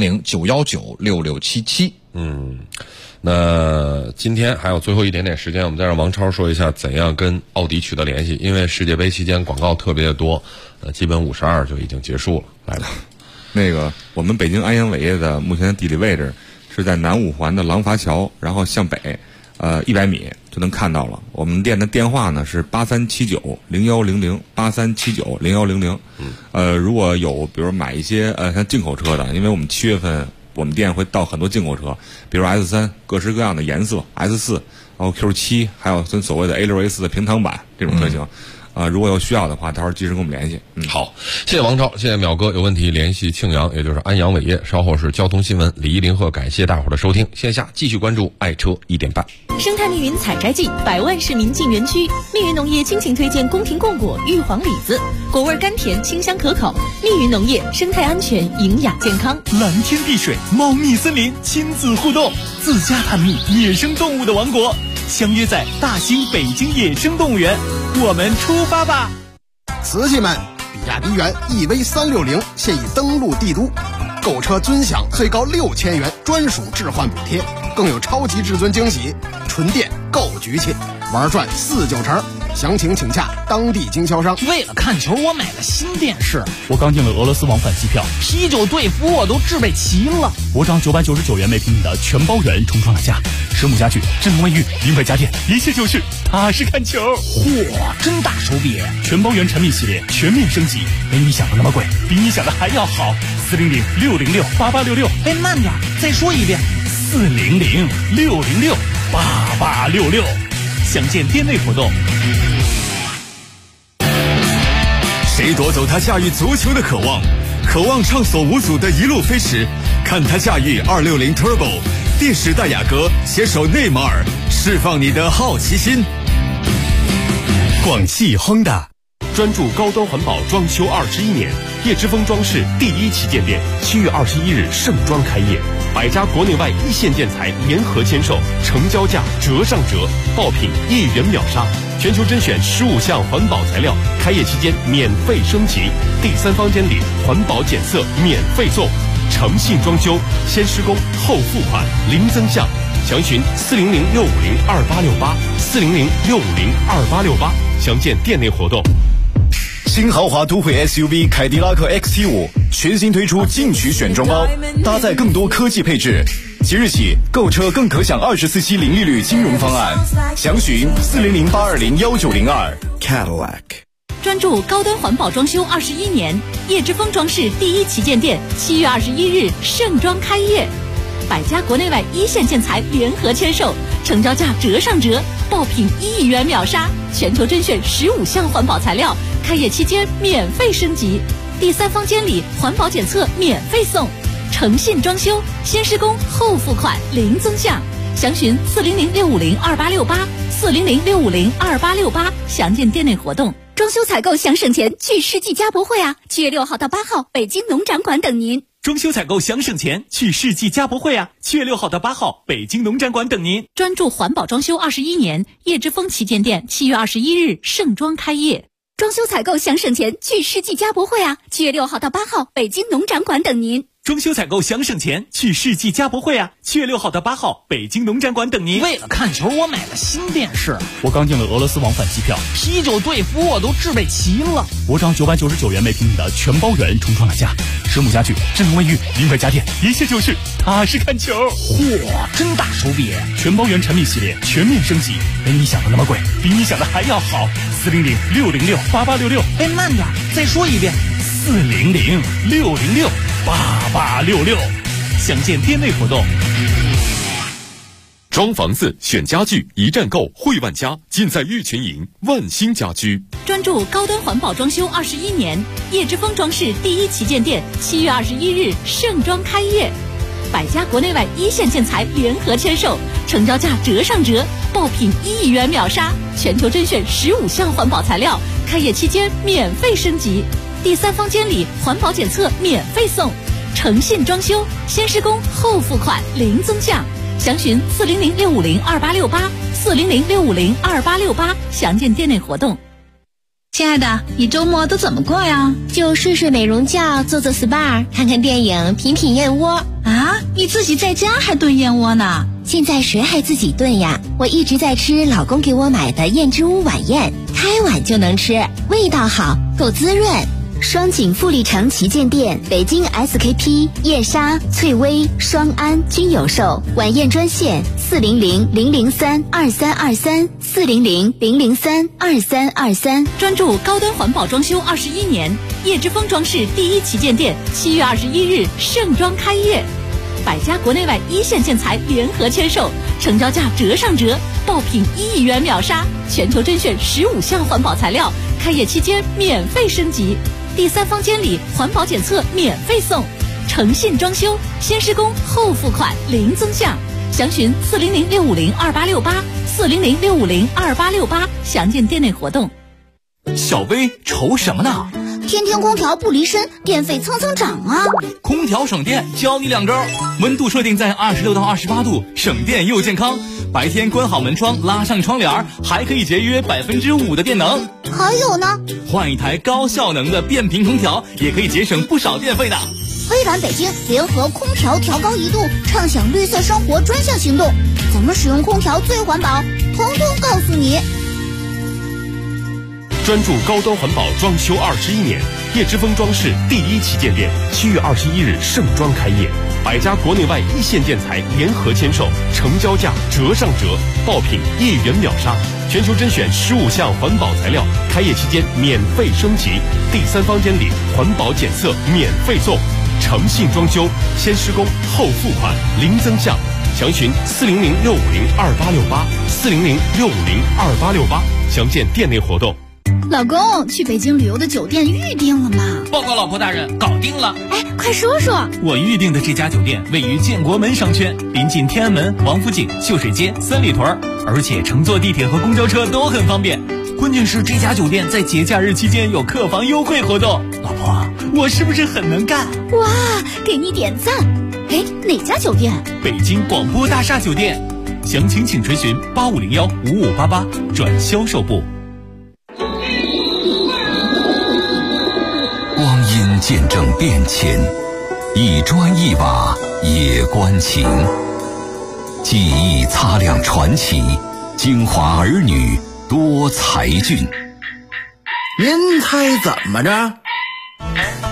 400-919-6677。 那今天还有最后一点点时间，我们再让王超说一下怎样跟奥迪取得联系，因为世界杯期间广告特别的多，基本52就已经结束了。来吧， 那个我们北京安阳伟业的目前的地理位置是在南5环的廊坊桥，然后向北100米就能看到了。我们店的电话呢是8379-0100，8379-0100。如果有比如买一些像进口车的，因为我们7月份我们店会到很多进口车，比如 S3 各式各样的颜色 ，S4， 然后 Q7， 还有跟所谓的 A6、A4 的平躺版这种车型。如果有需要的话，到时候及时跟我们联系。 好，谢谢王超，谢谢淼哥。有问题联系庆阳，也就是安阳伟业。稍后是交通新闻，李一林鹤。感谢大伙儿的收听，线下继续关注爱车1点半。 生态密云采摘季，100万市民进园区。密云农业倾情推荐宫廷贡果、玉皇李子，果味甘甜，清香可口。密云农业，生态安全，营养健康。 蓝天碧水，茂密森林，亲子互动，自家探秘野生动物的王国。相约在大兴北京野生动物园，我们出发吧！ 瓷器们，比亚迪元 EV360现已登陆帝都，购车尊享最高6000元专属置换补贴，更有超级至尊惊喜，纯电够局气，玩转4-9成。详情请洽当地经销商。 为了看球，我买了新电视。我刚订了俄罗斯往返机票，啤酒对服我都置备齐了。我涨999元每平米的全包圆重创了价，实木家具、智能卫浴、名牌家电，一切就是踏实看球。嚯，真大手笔！全包圆产品系列全面升级，没你想的那么贵，比你想的还要好。400-606-8866。哎，慢点，再说一遍。400-606-8866。详见店内活动。 谁夺走他驾驭足球的渴望？渴望畅所无阻的一路飞驰，看他驾驭260 Turbo， 电时戴雅阁携手内马尔，释放你的好奇心。广汽亨达专注高端环保装修21年，叶之峰装饰第1旗舰店7月21日盛装开业，100家国内外一线建材联合签售，成交价折上折，爆品1元秒杀，全球甄选15项环保材料，开业期间免费升级，第3方监理环保检测免费送，诚信装修，先施工后付款，零增项，详询400-650-2868，400-650-2868，详见店内活动。 新豪华都会 SUV 凯迪拉克 XT5 全新推出进取选装包，搭载更多科技配置。即日起购车更可享24期零利率金融方案，详询400-820-1902 Cadillac。 专注高端环保装修21年，叶之峰装饰第1旗舰店7月21日盛装开业，100家国内外一线建材联合签售，成交价折上折，爆品1元秒杀，全球甄选15项环保材料，开业期间免费升级，第3方监理环保检测免费送，诚信装修，先施工后付款，零增项，详询400-650-2868，400-650-2868，详见店内活动。 装修采购想省钱，去世纪家博会啊！7月6号到8号，北京农展馆等您。 装修采购想省钱，去世纪家博会啊！7月6号到8号，北京农展馆等您。 专注环保装修21年，叶之峰旗舰店7月21日盛装开业。 装修采购想省钱，去世纪家博会啊！7月6号到8号，北京农展馆等您。 装修采购想省钱，去世纪家博会啊！7月6号到8号，北京农展馆等您。为了看球，我买了新电视。我刚订了俄罗斯往返机票，啤酒对服我都置备齐了。我涨999元每平米的全包圆重创了价，实木家具、智能卫浴、名牌家电，一切就是踏实看球。嚯，真大手笔！全包圆产品系列全面升级，没你想的那么贵，比你想的还要好。400-606-8866。哎，慢点，再说一遍。400-606-8866，详见店内活动。 装房子选家具，一站购汇万家，尽在玉群营万兴家居。 专注高端环保装修21年，叶之峰装饰第1旗舰店7月21日盛装开业，100家国内外一线建材联合签售，成交价折上折，爆品1元秒杀，全球甄选15项环保材料，开业期间免费升级，第3方监理环保检测免费送，诚信装修，先施工后付款，零增项，详询400-650-2868，400-650-2868，详见店内活动。 亲爱的，你周末都怎么过呀？ 就睡睡美容觉，做做 SPA， 看看电影，品品燕窝。 啊，你自己在家还炖燕窝呢？ 现在谁还自己炖呀？我一直在吃老公给我买的燕之屋晚宴，开碗就能吃，味道好，够滋润。双井富力城旗舰店、北京 SKP、燕莎、翠微、双安均有售。晚宴专线400-003-2323，400-003-2323。 专注高端环保装修21年，叶之峰装饰第1旗舰店7月21日盛装开业百家国内外一线建材联合签售，成交价折上折，爆品1亿元秒杀，全球甄选15项环保材料，开业期间免费升级，第三方监理环保检测免费送，诚信装修，先施工后付款零增项，详询400-650-2868，400-650-2868，详见店内活动。 小薇愁什么呢？ 天天空调不离身，电费蹭蹭涨啊！ 空调省电，教你2招：温度设定在26到28度，省电又健康；白天关好门窗，拉上窗帘，还可以节约5%的电能。 还有呢？ 换一台高效能的变频空调，也可以节省不少电费的。 微软北京联合空调调高1度，畅享绿色生活专项行动，怎么使用空调最环保？统统告诉你。 专注高端环保装修21年，叶之峰装饰第1旗舰店7月21日盛装开业，100家国内外一线建材联合签售，成交价折上折，爆品1亿元秒杀，全球甄选15项环保材料，开业期间免费升级，第三方监理环保检测免费送，诚信装修，先施工后付款零增项，详询400-650-2868，400-650-2868，详见店内活动。 老公，去北京旅游的酒店预定了吗？ 报告老婆大人，搞定了。 哎，快说说。 我预定的这家酒店位于建国门商圈，临近天安门、王府井、秀水街、三里屯，而且乘坐地铁和公交车都很方便。关键是这家酒店在节假日期间有客房优惠活动。老婆，我是不是很能干？ 哇，给你点赞。哎，哪家酒店？ 北京广播大厦酒店。详情请垂询8501-5588转销售部。 光阴见证变迁，一砖一瓦也关情。记忆擦亮传奇，京华儿女多才俊。 您猜怎么着？